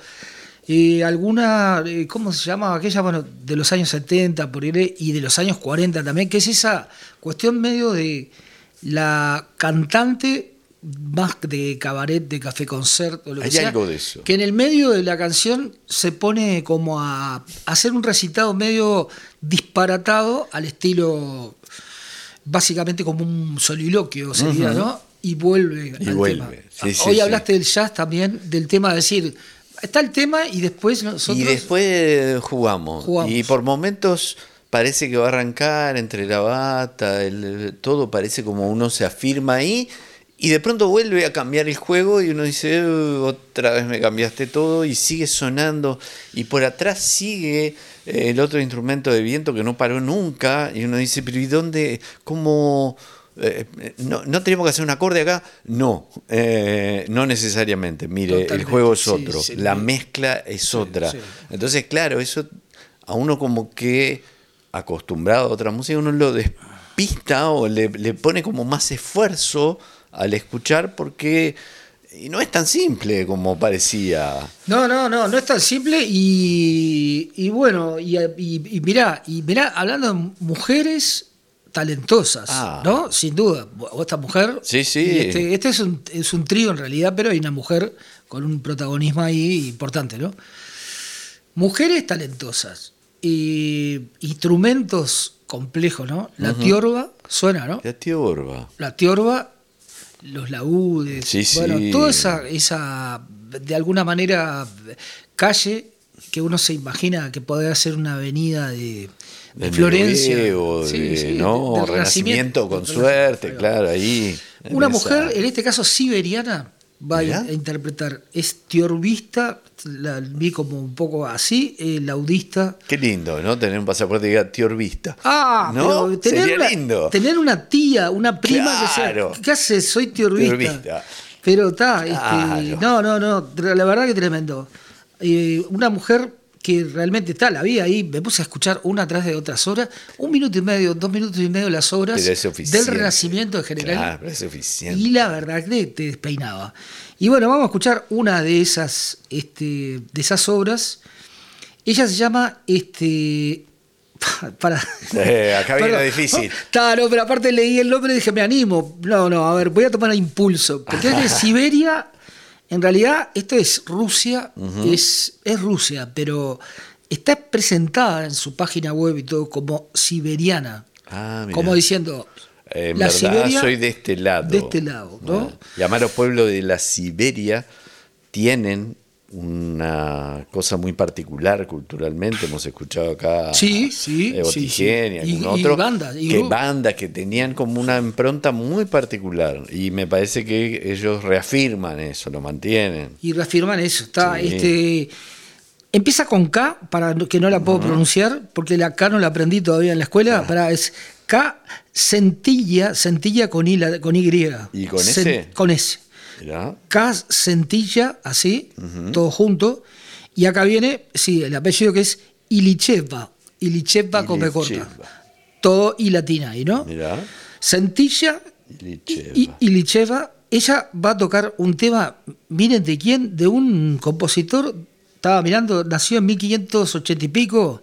alguna, ¿cómo se llama? Aquella, bueno, de los años 70 por ahí, y de los años 40 también, que es esa cuestión medio de la cantante más de cabaret, de café concert o lo que Hay sea, algo de eso. que en el medio de la canción se pone como a hacer un recitado medio disparatado al estilo, básicamente como un soliloquio sería, ¿no? Y vuelve al tema. Sí, Hoy sí, hablaste del jazz también, del tema de decir, está el tema y después nosotros... Y después jugamos. Y por momentos parece que va a arrancar entre la bata, todo parece como uno se afirma ahí, y de pronto vuelve a cambiar el juego y uno dice, otra vez me cambiaste todo, y sigue sonando, y por atrás sigue el otro instrumento de viento que no paró nunca, y uno dice, pero ¿y dónde? ¿Cómo...? ¿No tenemos que hacer un acorde acá? No necesariamente. Mire, Totalmente. el juego es otro, Sí, la mezcla es otra. Sí. Entonces, claro, eso a uno como que acostumbrado a otra música, uno lo despista o le pone como más esfuerzo al escuchar, porque y no es tan simple como parecía. No es tan simple y bueno, y mirá, hablando de mujeres talentosas, ¿no? Sin duda. Esta mujer. Sí. Y este es un trío en realidad, pero hay una mujer con un protagonismo ahí importante, ¿no? Mujeres talentosas. Instrumentos complejos, ¿no? La tiorba suena, ¿no? La tiorba, los laúdes, Sí. toda esa de alguna manera calle que uno se imagina que podría ser una avenida de Florencia, del Renacimiento con suerte, claro, ahí. Una mujer, en este caso siberiana, va a interpretar, es tiorbista, la vi como un poco así, laudista. Qué lindo, ¿no? Tener un pasaporte que diga tiorbista. ¿No? Pero sería lindo. Tener una tía, una prima Claro. que sea, ¿qué haces? Soy tiorbista. Pero está, Claro. la verdad que tremendo. Una mujer que realmente la vi ahí, me puse a escuchar una atrás de otras horas, 1 minuto y medio, 2 minutos y medio las obras del Renacimiento en general. Claro, es suficiente. Y la verdad que te despeinaba. Y bueno, vamos a escuchar una de esas obras. Ella se llama acá viene lo difícil. No, pero aparte leí el nombre y dije, me animo. No, a ver, voy a tomar impulso. Porque es de Siberia. En realidad, esto es Rusia, es Rusia, pero está presentada en su página web y todo como siberiana. Como diciendo, en la verdad Siberia, soy de este lado. De este lado, ¿no? Y además los pueblos de la Siberia tienen una cosa muy particular culturalmente. Hemos escuchado acá Otigen y algún otro. Bandas que tenían como una impronta muy particular. Y me parece que ellos reafirman eso, lo mantienen. Y reafirman eso. Empieza con K, para que no la puedo pronunciar, porque la K no la aprendí todavía en la escuela. Es K centilla con Y. ¿Y con S? Con S. ¿Mirá? K centilla, así, todo junto. Y acá viene, el apellido que es Ilicheva con B corta. Todo y latina ahí, ¿no? Mirá. Centilla Ilicheva. Ella va a tocar un tema, miren de quién, de un compositor, estaba mirando, nació en 1580 y pico.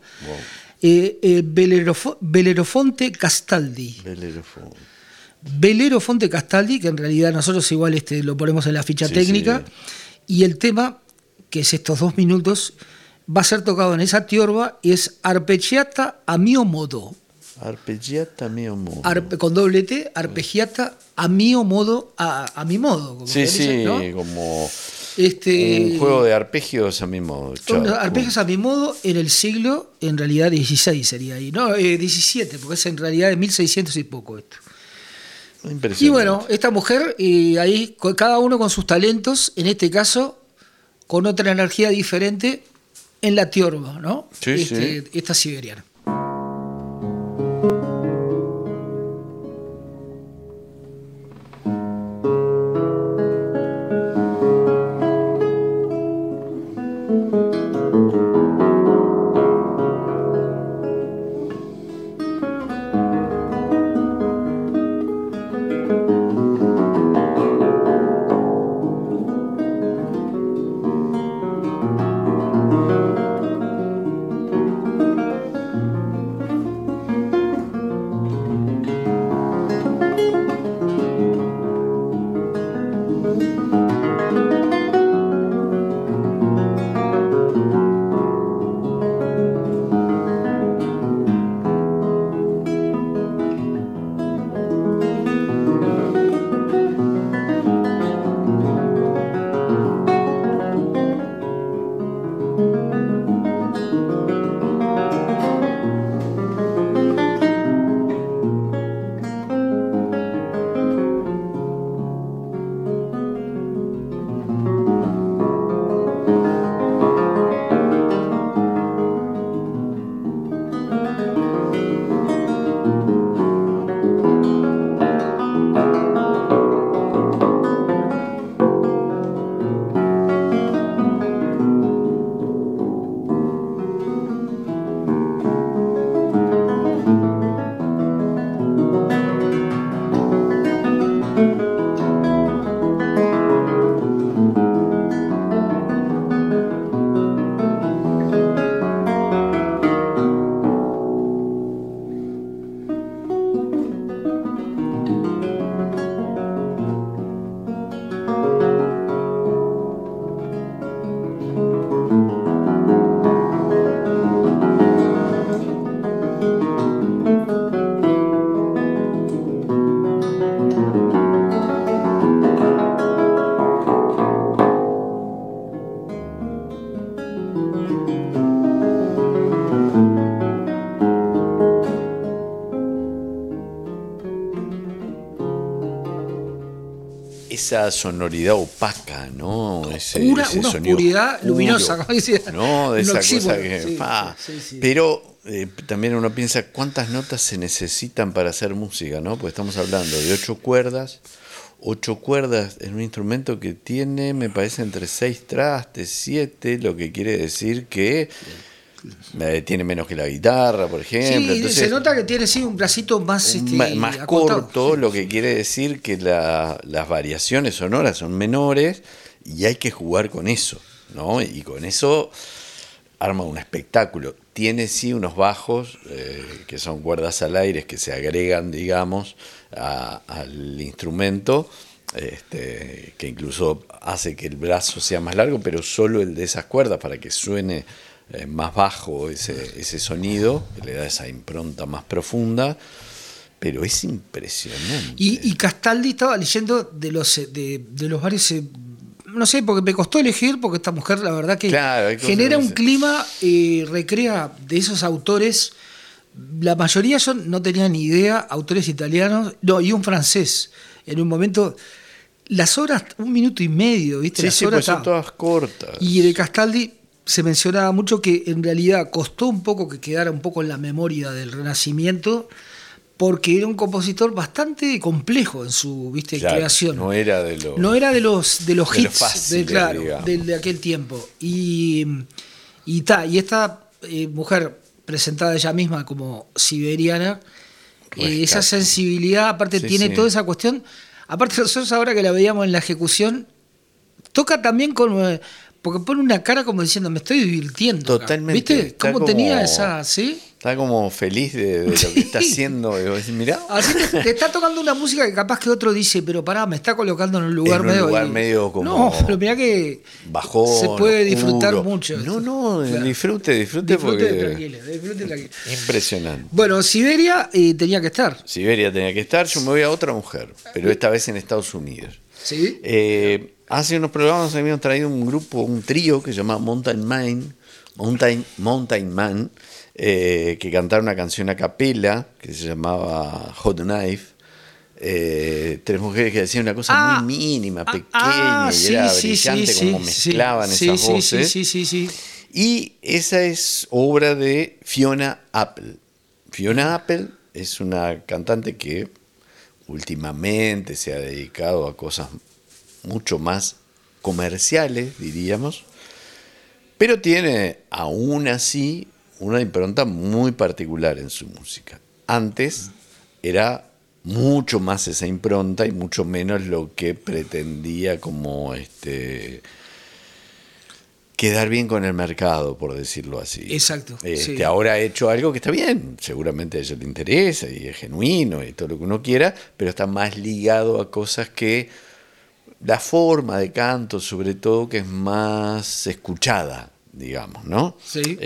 Wow. Belerofonte Castaldi. Belerofonte Castaldi, que en realidad nosotros igual lo ponemos en la ficha técnica, y el tema, que es estos 2 minutos, va a ser tocado en esa tiorba y es Arpeggiata a mio modo. Arpeggiata mio modo. Con doble T, arpeggiata a mi modo, a mi modo. Como Sí, se dice, ¿no? como un juego de arpegios a mi modo. Son arpegios a mi modo en el siglo, en realidad 16 sería ahí, no, 17, porque es en realidad de 1600 y poco esto. Impresionante. Y bueno, esta mujer, ahí cada uno con sus talentos, en este caso con otra energía diferente en la tiorba, ¿no? Sí, sí. Esta siberiana. Esa sonoridad opaca, ¿no? Una oscuridad luminosa, como decía. ¿No? De esa cosa que. Sí. Pero también uno piensa cuántas notas se necesitan para hacer música, ¿no? Pues estamos hablando de 8 cuerdas. 8 cuerdas en un instrumento que tiene, me parece, entre 6 trastes, 7, lo que quiere decir que tiene menos que la guitarra, por ejemplo. Sí, entonces, se nota que tiene un bracito más más acotado. corto, lo que quiere decir que las variaciones sonoras son menores y hay que jugar con eso, ¿no? Y con eso arma un espectáculo. Tiene sí unos bajos que son cuerdas al aire que se agregan, digamos, al instrumento, que incluso hace que el brazo sea más largo, pero solo el de esas cuerdas para que suene más bajo ese sonido, que le da esa impronta más profunda, pero es impresionante. Y Castaldi, estaba leyendo de los varios, no sé, porque me costó elegir, porque esta mujer la verdad que genera un clima, recrea de esos autores, la mayoría yo no tenía ni idea, autores italianos, no, y un francés, en un momento. Las horas, 1 minuto y medio, ¿viste? Sí, las sí, horas pues son todas cortas. Y de Castaldi se mencionaba mucho que en realidad costó un poco que quedara un poco en la memoria del Renacimiento, porque era un compositor bastante complejo en su creación. No era de los hits fáciles, de aquel tiempo. Y esta mujer presentada ella misma como siberiana, esa sensibilidad, aparte tiene toda esa cuestión. Aparte nosotros ahora que la veíamos en la ejecución, toca también porque pone una cara como diciendo, me estoy divirtiendo. Totalmente. ¿Viste? ¿Cómo tenía esa, sí? Está como feliz de lo que está haciendo. Y vos decís, mirá. Así te está tocando una música que capaz que otro dice, pero pará, me está colocando en un lugar medio como. No, pero mirá que bajón, se puede disfrutar oscuro. mucho. No, claro. disfrute Disfrute porque. tranquilo. Impresionante. Bueno, Siberia tenía que estar. Siberia tenía que estar. Yo me voy a otra mujer, pero esta vez en Estados Unidos. ¿Sí? Hace unos programas habíamos traído un trío que se llama Mountain Man, que cantaba una canción a capela que se llamaba Hot Knife. Tres mujeres que decían una cosa muy mínima, pequeña, y era brillante como mezclaban esas voces. Sí. Y esa es obra de Fiona Apple. Fiona Apple es una cantante que últimamente se ha dedicado a cosas mucho más comerciales, diríamos, pero tiene aún así una impronta muy particular en su música. Antes era mucho más esa impronta y mucho menos lo que pretendía como quedar bien con el mercado, por decirlo así. Exacto. Sí. Ahora ha hecho algo que está bien, seguramente a ella le interesa y es genuino y todo lo que uno quiera, pero está más ligado a cosas que la forma de canto, sobre todo, que es más escuchada, digamos, ¿no? Sí.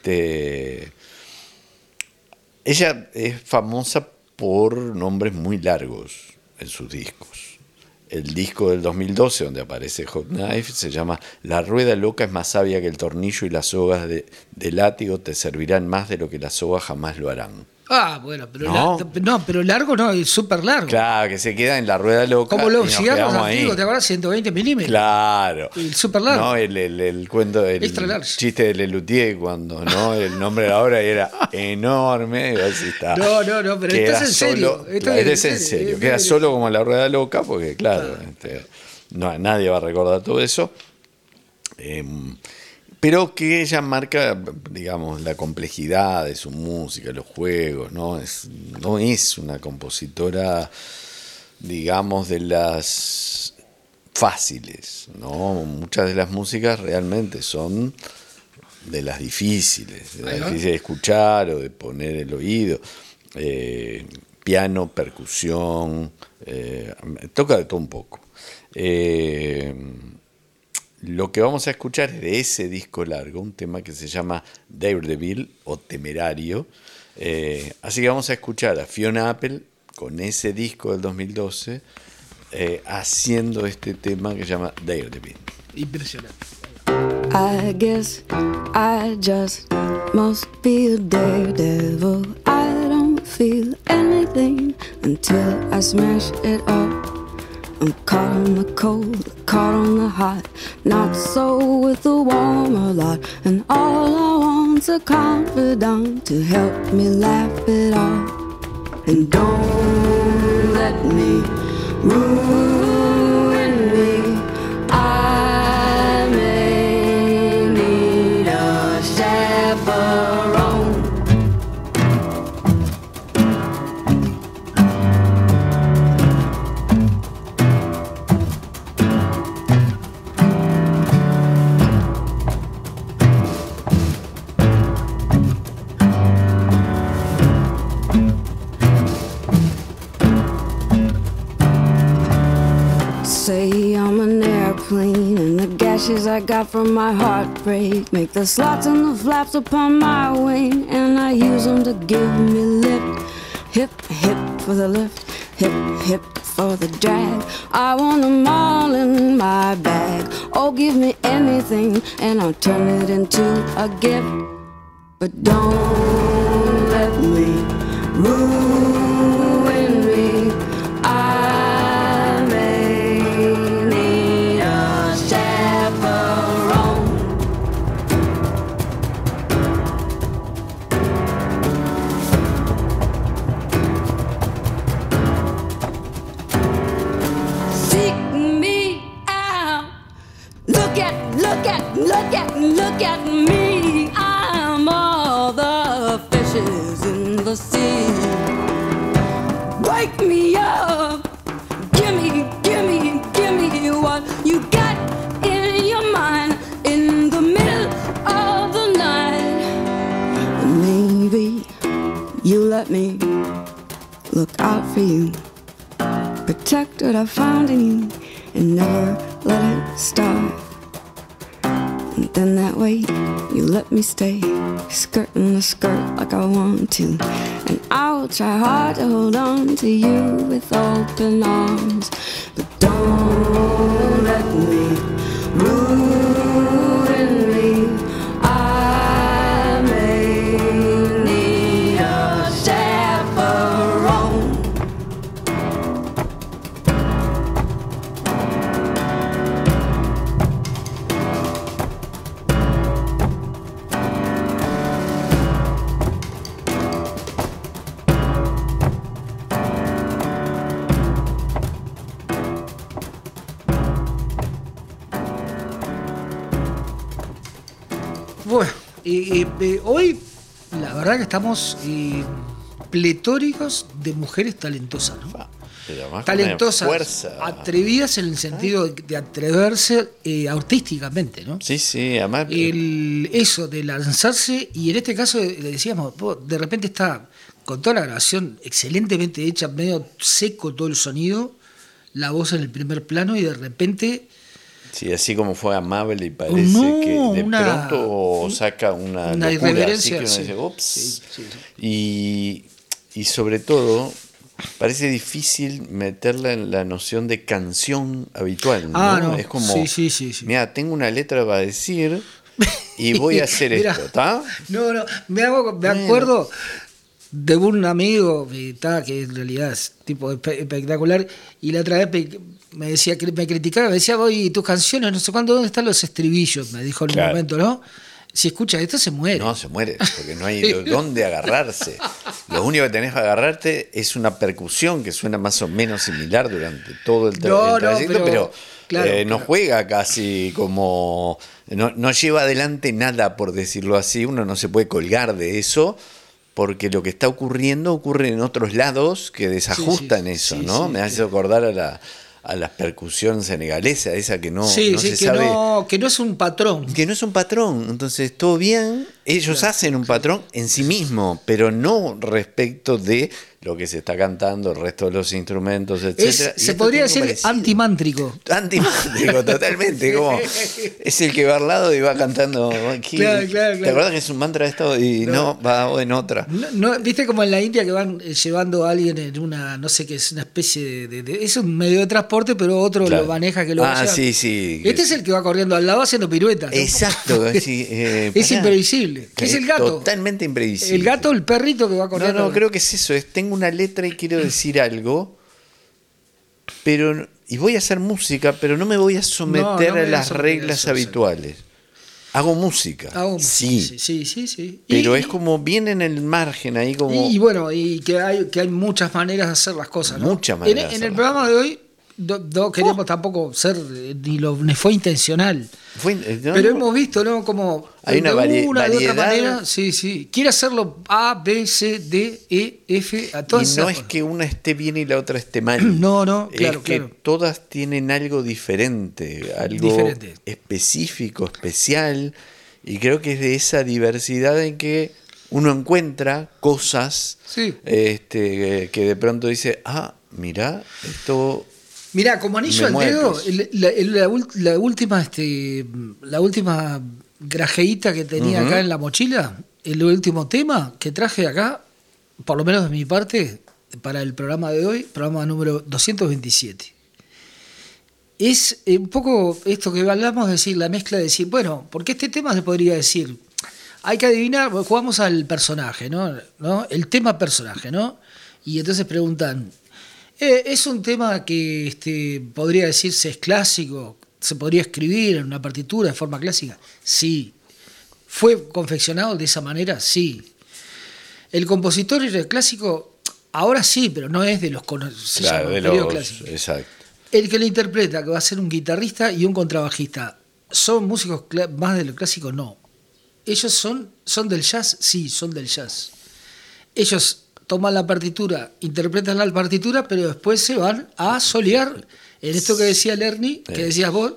Ella es famosa por nombres muy largos en sus discos. El disco del 2012, donde aparece Hot Knife, se llama La rueda loca es más sabia que el tornillo y las sogas de látigo te servirán más de lo que las sogas jamás lo harán. Bueno, pero pero largo no, es súper largo. Claro, que se queda en la rueda loca. Como los cigarros antiguos, ¿te acuerdas? 120 milímetros. Claro. El súper largo. No, el cuento, el chiste de Lelutier, cuando no el nombre de la obra era enorme. Y así está. No, pero esto es en serio. Esto es en serio. Queda solo como la rueda loca, porque claro, nadie va a recordar todo eso. Pero que ella marca, digamos, la complejidad de su música, los juegos, no es una compositora, digamos, de las fáciles, ¿no? Muchas de las músicas realmente son de las difíciles de escuchar o de poner el oído. Piano, percusión, toca de todo un poco. Lo que vamos a escuchar es de ese disco largo, un tema que se llama Daredevil o Temerario. Así que vamos a escuchar a Fiona Apple con ese disco del 2012 haciendo este tema que se llama Daredevil. Impresionante. I guess I just must be a daredevil. I don't feel anything until I smash it up. I'm caught on the cold, caught on the hot, not so with the warmer lot. And all I want's a confidant to help me laugh it off. And don't let me ruin me. I may need a chaperone. Say I'm an airplane and the gashes I got from my heartbreak make the slots and the flaps upon my wing, and I use them to give me lift. Hip, hip for the lift, hip, hip for the drag. I want them all in my bag. Oh, give me anything and I'll turn it into a gift. But don't let me ruin me. I may need a chaperone. Seek me out. Look at me. I'm all the fishes in the sea. Wake me up. Gimme what you got in your mind in the middle of the night. Maybe let me look out for you. Protect what I found in you and never let it start. And then that way you let me stay, skirting the skirt like I want to. And I will try hard to hold on to you with open arms. But don't let me ruin me. I may need a chaperone. Bueno, hoy la verdad que estamos pletóricos de mujeres talentosas, ¿no? Pero además Talentosas, con una fuerza. atrevidas en el sentido de atreverse artísticamente, ¿no? Sí, sí, además. Eso de lanzarse, y en este caso le decíamos, de repente está con toda la grabación excelentemente hecha, medio seco todo el sonido, la voz en el primer plano, y de repente... Sí, así como fue amable y parece que de pronto saca una locura, irreverencia, así que uno sí. dice, ups. Sí, sí. Y sobre todo, parece difícil meterla en la noción de canción habitual, ¿no? No. Es como, sí. mira, tengo una letra para decir y voy a hacer Mirá, esto, ¿está? No, me acuerdo de un amigo que en realidad es tipo espectacular, y la otra vez me decía, me criticaba, me decía, oye, tus canciones, no sé cuándo, ¿dónde están los estribillos? Me dijo en un momento, ¿no? Si escuchas esto se muere. No, se muere, porque no hay dónde agarrarse. Lo único que tenés para agarrarte es una percusión que suena más o menos similar durante todo el trayecto, pero claro, no juega casi como... No lleva adelante nada, por decirlo así. Uno no se puede colgar de eso, porque lo que está ocurriendo ocurre en otros lados que desajustan eso, ¿no? Me hace acordar a la percusión senegalesa, esa que no se sabe. Que no es un patrón. Que no es un patrón. Entonces, todo bien, ellos hacen un patrón en sí mismo, pero no respecto de lo que se está cantando, el resto de los instrumentos, etcétera. Se podría decir antimántrico. Antimántrico, totalmente. Como es el que va al lado y va cantando. Claro. ¿Te acuerdas que es un mantra esto y no va en otra? No, ¿viste como en la India que van llevando a alguien en una, no sé qué, es una especie de es un medio de transporte, pero otro lo maneja que lo lleva? Sí. Este es el que va corriendo al lado haciendo piruetas, ¿no? Exacto. Es imprevisible. Es el gato. Totalmente imprevisible. El gato, el perrito que va corriendo. No, creo que es eso. Tengo una letra y quiero decir algo, y voy a hacer música, pero no me voy a someter a las reglas habituales. Hago música. Sí. Pero es como bien en el margen ahí como... Y bueno, y que hay muchas maneras de hacer las cosas, ¿no? Muchas maneras. En el programa de hoy no queremos tampoco ser, ni fue intencional. Pero hemos visto, ¿no? Como hay una variedad. De otra manera, sí. Quiere hacerlo A, B, C, D, E, F, a todas. Y no es que una esté bien y la otra esté mal. No, claro. Todas tienen algo diferente, algo específico, especial. Y creo que es de esa diversidad en que uno encuentra cosas que de pronto dice, mirá, esto... Mirá, como anillo al dedo, la última grajeíta que tenía acá en la mochila, el último tema que traje acá, por lo menos de mi parte, para el programa de hoy, programa número 227. Es un poco esto que hablamos de decir, la mezcla de decir, bueno, porque este tema se podría decir, hay que adivinar, jugamos al personaje, ¿no? El tema personaje, ¿no? Y entonces preguntan, ¿es un tema que podría decirse es clásico? ¿Se podría escribir en una partitura de forma clásica? Sí. ¿Fue confeccionado de esa manera? Sí. ¿El compositor era el clásico? Ahora sí, pero no es de los conocidos. Exacto. El que lo interpreta, que va a ser un guitarrista y un contrabajista, ¿son músicos más de lo clásico? No. ¿Ellos son del jazz? Sí, son del jazz. Ellos toman la partitura, interpretan la partitura, pero después se van a solear en esto que decía Lerny, que decías vos,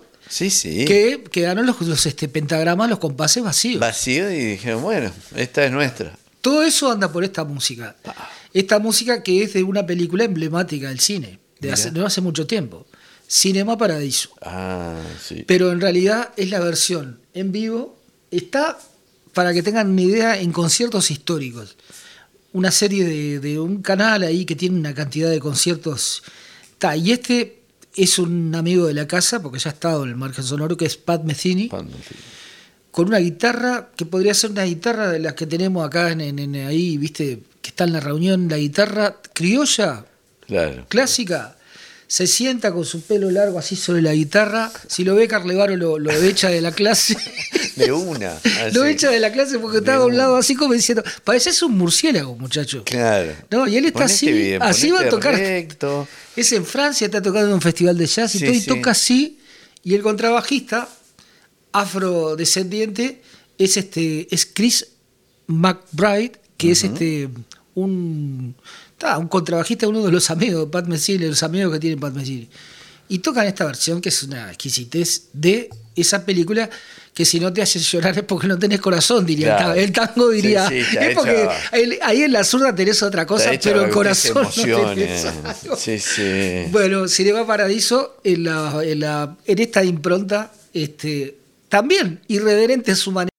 que quedaron los pentagramas, los compases vacíos. Vacíos, y dijeron, bueno, esta es nuestra. Todo eso anda por esta música. Esta música que es de una película emblemática del cine, no hace mucho tiempo. Cinema Paradiso. Sí. Pero en realidad es la versión en vivo. Está, para que tengan una idea, en conciertos históricos. Una serie de un canal ahí que tiene una cantidad de conciertos. Y este es un amigo de la casa, porque ya ha estado en el margen sonoro, que es Pat Metheny. Con una guitarra que podría ser una guitarra de las que tenemos acá ahí, viste, que está en la reunión, la guitarra criolla, claro, clásica. Se sienta con su pelo largo así sobre la guitarra. Si lo ve Carlevaro lo echa de la clase. De una. Lo echa de la clase porque está a un lado así como diciendo, pareces un murciélago, muchacho. Claro. No, y él está Ponete bien, así va a tocar. Recto. Es en Francia, está tocando en un festival de jazz y todo, y toca así. Y el contrabajista, afrodescendiente, es Chris McBride, que es un contrabajista, uno de los amigos de Pat Metheny, los amigos que tiene Pat Metheny. Y tocan esta versión que es una exquisitez de esa película que si no te hace llorar es porque no tenés corazón, diría. Claro. El tango diría. Es porque ahí en la zurda tenés otra cosa, pero el corazón no tenés algo. Bueno, Cinema Paradiso en esta impronta también irreverente a su manera.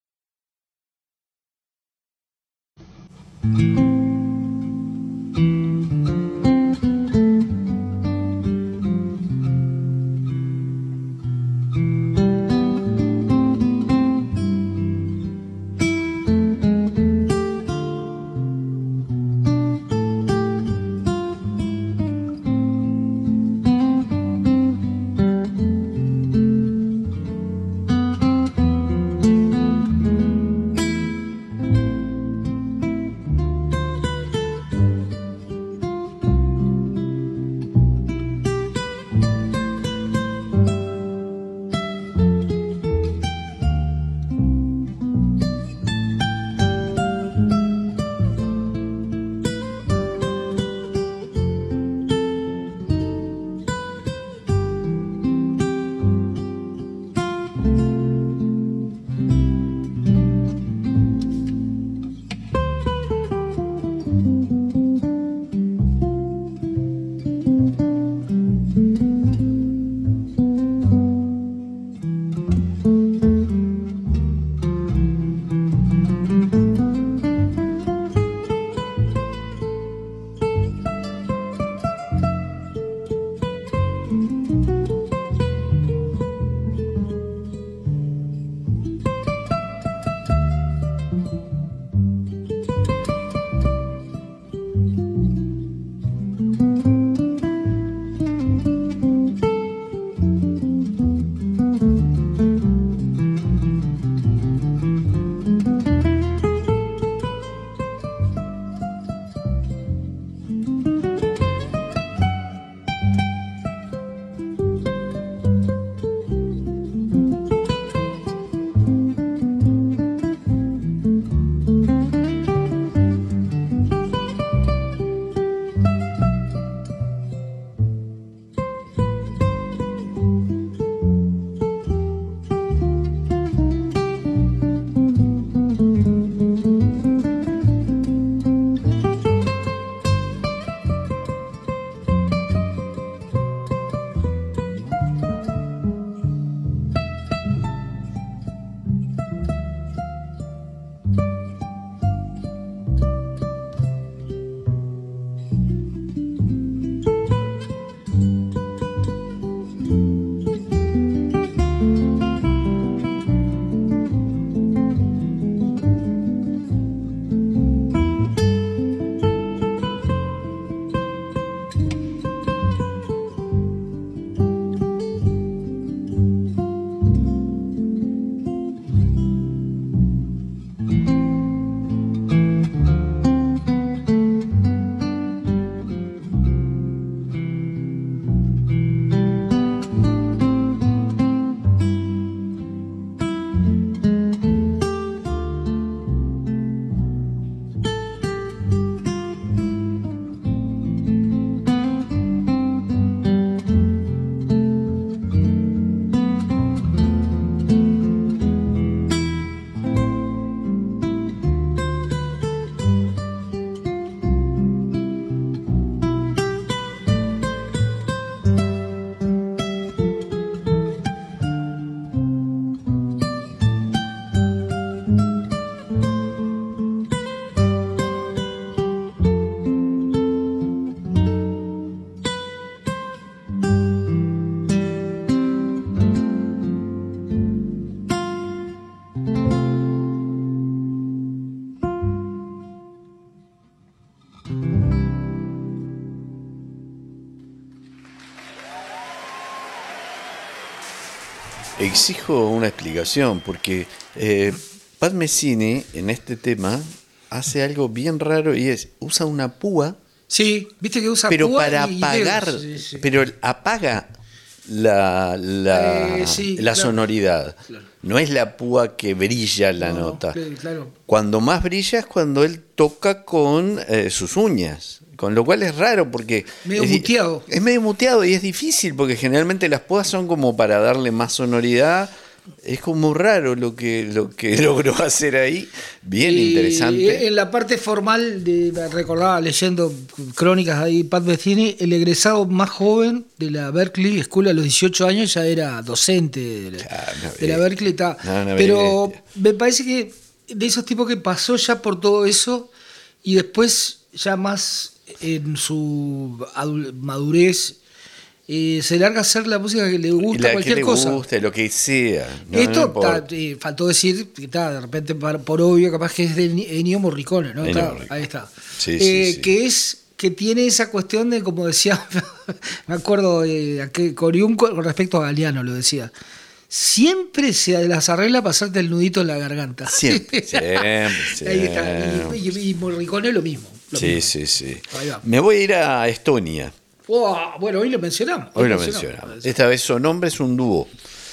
exijo una explicación, porque Pat Metheny en este tema hace algo bien raro y usa una púa. Sí, viste que usa pero púa para y apagar, dedos. Sí. pero apaga la claro. sonoridad. Claro. No es la púa que brilla la nota. Claro. Cuando más brilla es cuando él toca con sus uñas. Con lo cual es raro porque... Medio muteado. Es medio muteado y es difícil porque generalmente las púas son como para darle más sonoridad. Es como raro lo que logró hacer ahí. Bien interesante. En la parte formal, recordaba leyendo crónicas ahí, Pat Metheny, el egresado más joven de la Berklee School a los 18 años ya era docente de la Berklee. Pero me parece que de esos tipos que pasó ya por todo eso y después ya más en su madurez se larga a hacer la música que le gusta, cualquier cosa. Que le guste, lo que sea. Esto faltó decir que de repente por obvio capaz que es de Ennio Morricone, ¿no? Ahí está. Sí. Que tiene esa cuestión de, como decía, me acuerdo Corium con respecto a Galeano lo decía. Siempre se las arregla pasarte el nudito en la garganta. Siempre. Ahí está. Y Morricone lo mismo. Sí. Me voy a ir a Estonia. Bueno, hoy lo mencionamos. Esta vez son hombres, un dúo.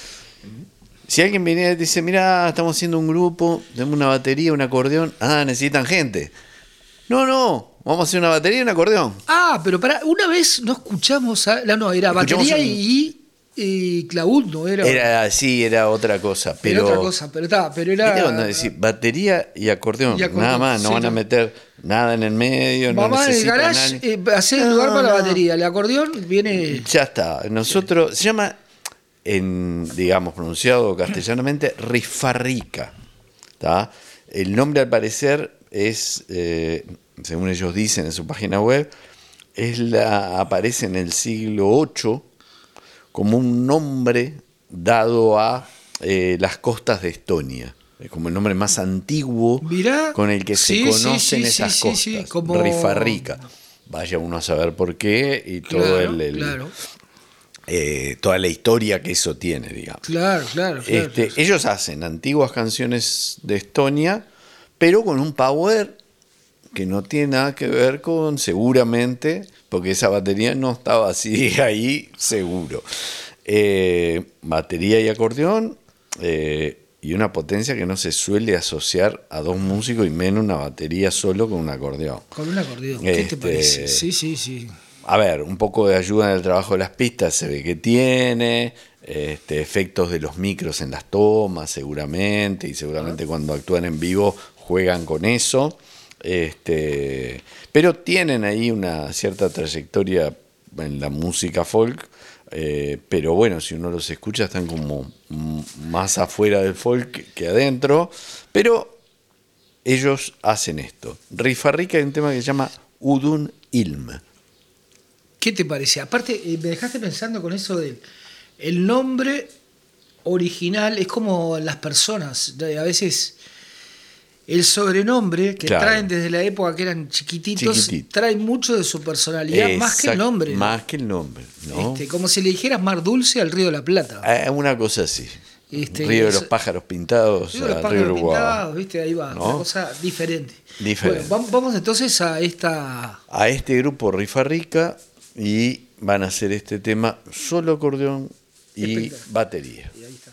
Si alguien viene y dice, mira, estamos haciendo un grupo, tenemos una batería, un acordeón. necesitan gente. No, vamos a hacer una batería y un acordeón. Pero una vez no escuchamos, era batería y Claud, ¿no? Era otra cosa. Pero era... cuando decir batería y acordeón, nada más, no van a meter nada en el medio. Mamá en el garage, hacer el lugar para la batería, el acordeón viene... Ya está, nosotros, se llama, digamos, pronunciado castellanamente, Rifarrica. ¿Tá? El nombre al parecer es, según ellos dicen en su página web, aparece en el siglo VIII como un nombre dado a las costas de Estonia. Es como el nombre más antiguo con el que se conocen esas costas. Como... Rifarrica. Vaya uno a saber por qué y todo toda la historia que eso tiene, digamos. Claro. Ellos hacen antiguas canciones de Estonia, pero con un power que no tiene nada que ver con, seguramente, porque esa batería no estaba así ahí, seguro. Batería y acordeón, y una potencia que no se suele asociar a dos músicos y menos una batería solo con un acordeón. Con un acordeón, ¿qué te parece? Sí. A ver, un poco de ayuda en el trabajo de las pistas se ve que tiene, efectos de los micros en las tomas seguramente, y seguramente cuando actúan en vivo juegan con eso. Pero tienen ahí una cierta trayectoria en la música folk, pero bueno, si uno los escucha están como más afuera del folk que adentro, pero ellos hacen esto. Rifarrica hay un tema que se llama Udun Ilm. ¿Qué te parece? Aparte, me dejaste pensando con eso del el nombre original, es como las personas, a veces el sobrenombre que traen desde la época que eran chiquititos, traen mucho de su personalidad, más que el nombre. Más que el nombre, ¿no? Como si le dijeras Mar Dulce al Río de la Plata. Una cosa así. Río de los pájaros pintados, Río de los pájaros pintados, ¿viste? Ahí va, ¿no? Una cosa diferente. Bueno, vamos entonces a este grupo Rifarrica y van a hacer este tema solo acordeón y batería. Y ahí está.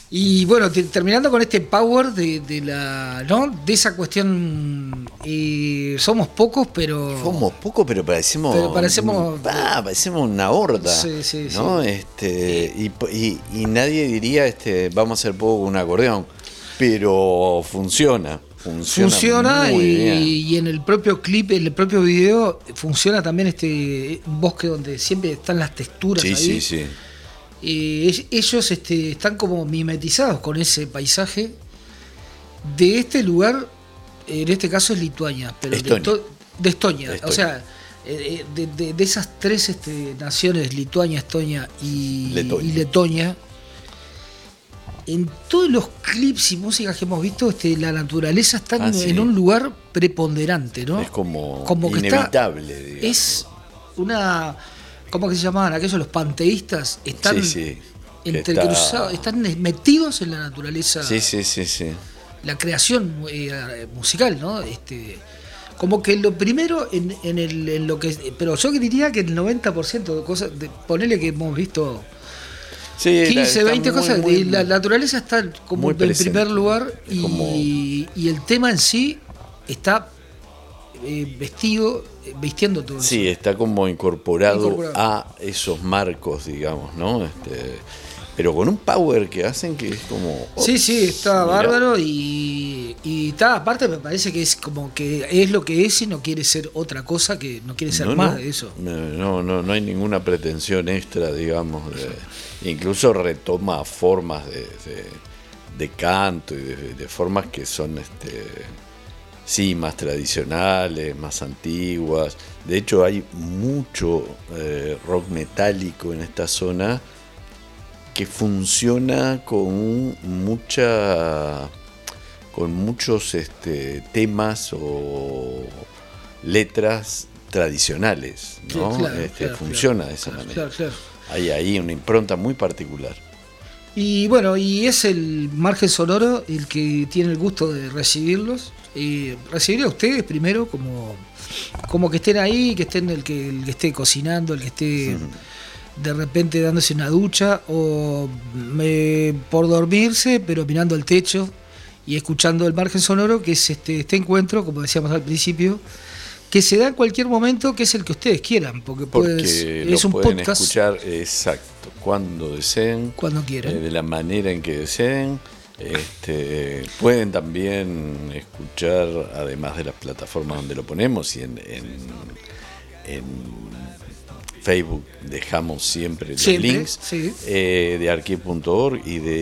Y bueno, terminando con este power de la, ¿no? De esa cuestión, somos pocos, pero parecemos una horda, sí, ¿no? sí. Y nadie diría vamos a hacer poco con un acordeón, pero funciona muy bien. Y en el propio clip, en el propio video, funciona también un bosque donde siempre están las texturas ahí. Sí. Ellos están como mimetizados con ese paisaje de este lugar, en este caso es Lituania, pero de Estonia. O sea, de esas tres naciones, Lituania, Estonia y Letonia, en todos los clips y músicas que hemos visto, la naturaleza está en un lugar preponderante, ¿no? Es como Que inevitable, está, digamos. es una... ¿Cómo que se llamaban aquellos? Los panteístas están entrecruzados, están metidos en la naturaleza. Sí. La creación musical, ¿no? Como que lo primero en lo que... Pero yo diría que el 90% de cosas... Ponele que hemos visto 15, 20 cosas. La naturaleza está como en primer lugar y el tema en sí está vistiendo todo eso. Sí, está como incorporado a esos marcos, digamos, ¿no? Pero con un power que hacen que es como... Sí, está bárbaro y está, aparte me parece que es como que es lo que es y no quiere ser otra cosa, que no quiere ser más de eso. No hay ninguna pretensión extra, digamos. Incluso retoma formas de canto y de formas que son... Sí, más tradicionales, más antiguas. De hecho, hay mucho rock metálico en esta zona que funciona con muchos temas o letras tradicionales, ¿no? Funciona de esa manera. Claro. Hay ahí una impronta muy particular. Y bueno, y es el Margen Sonoro el que tiene el gusto de recibirlos. Recibir a ustedes primero como que estén ahí, que estén el que esté cocinando, el que esté de repente dándose una ducha o por dormirse, pero mirando al techo y escuchando el Margen Sonoro, que es este encuentro, como decíamos al principio, que se da en cualquier momento, que es el que ustedes quieran, porque es un pueden podcast. Escuchar cuando deseen, cuando quieran, de la manera en que deseen. Pueden también escuchar, además de las plataformas donde lo ponemos, y en Facebook dejamos siempre los links, de archive.org y de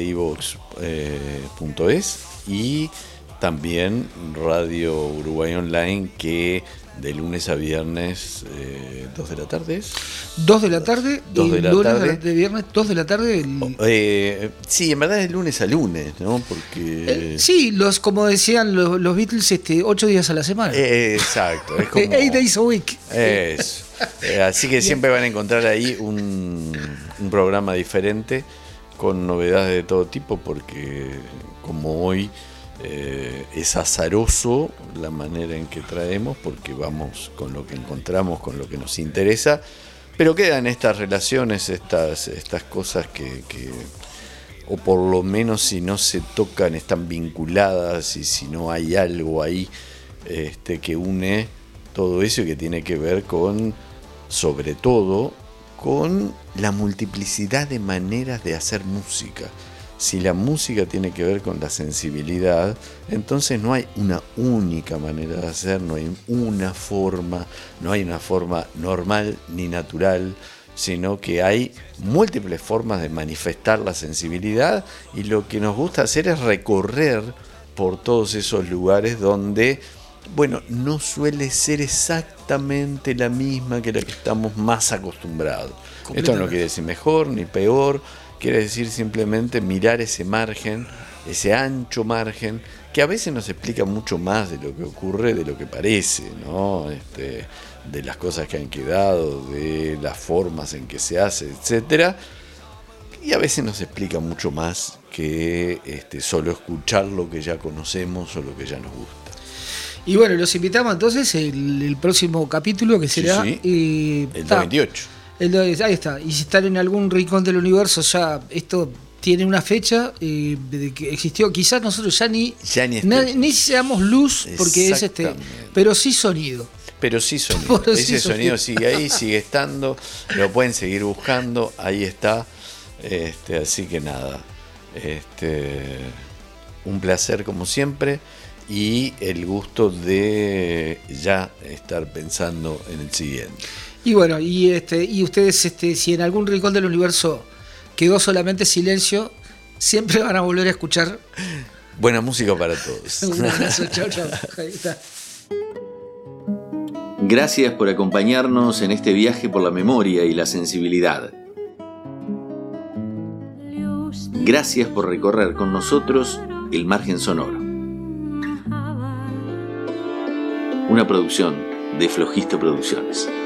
ivox.es, y también Radio Uruguay Online, que de lunes a viernes 2 de la tarde es. 2 de la tarde, 2 de la tarde. De viernes, 2 de la tarde. Sí, en verdad es de lunes a lunes, ¿no? Porque. Sí, como decían los Beatles, 8 días a la semana. Exacto, es como. 8 days a week. Eso. Así que siempre van a encontrar ahí un programa diferente, con novedades de todo tipo, porque como hoy. Es azaroso la manera en que traemos, porque vamos con lo que encontramos, con lo que nos interesa, pero quedan estas relaciones, estas cosas que o por lo menos si no se tocan están vinculadas, y si no hay algo ahí que une todo eso, y que tiene que ver sobre todo con la multiplicidad de maneras de hacer música. Si la música tiene que ver con la sensibilidad, entonces no hay una única manera de hacer, no hay una forma normal ni natural, sino que hay múltiples formas de manifestar la sensibilidad, y lo que nos gusta hacer es recorrer por todos esos lugares donde, bueno, no suele ser exactamente la misma que la que estamos más acostumbrados. Esto no quiere decir mejor ni peor. Quiere decir simplemente mirar ese margen, ese ancho margen, que a veces nos explica mucho más de lo que ocurre, de lo que parece, ¿no? De las cosas que han quedado, de las formas en que se hace, etcétera. Y a veces nos explica mucho más que solo escuchar lo que ya conocemos o lo que ya nos gusta. Y bueno, los invitamos entonces el próximo capítulo, que será el 28. Ahí está. Y si están en algún rincón del universo, ya esto tiene una fecha de que existió. Quizás nosotros ya ni seamos luz, porque es pero sí sonido. Pero sí sonido. Ese sonido sigue ahí, sigue estando. Lo pueden seguir buscando. Ahí está. Así que nada. Un placer como siempre. Y el gusto de ya estar pensando en el siguiente. Y bueno, y ustedes, si en algún rincón del universo quedó solamente silencio, siempre van a volver a escuchar. Buena música para todos. Un abrazo, chao, chao. Ahí está. Gracias por acompañarnos en este viaje por la memoria y la sensibilidad. Gracias por recorrer con nosotros el margen sonoro. Una producción de Flojisto Producciones.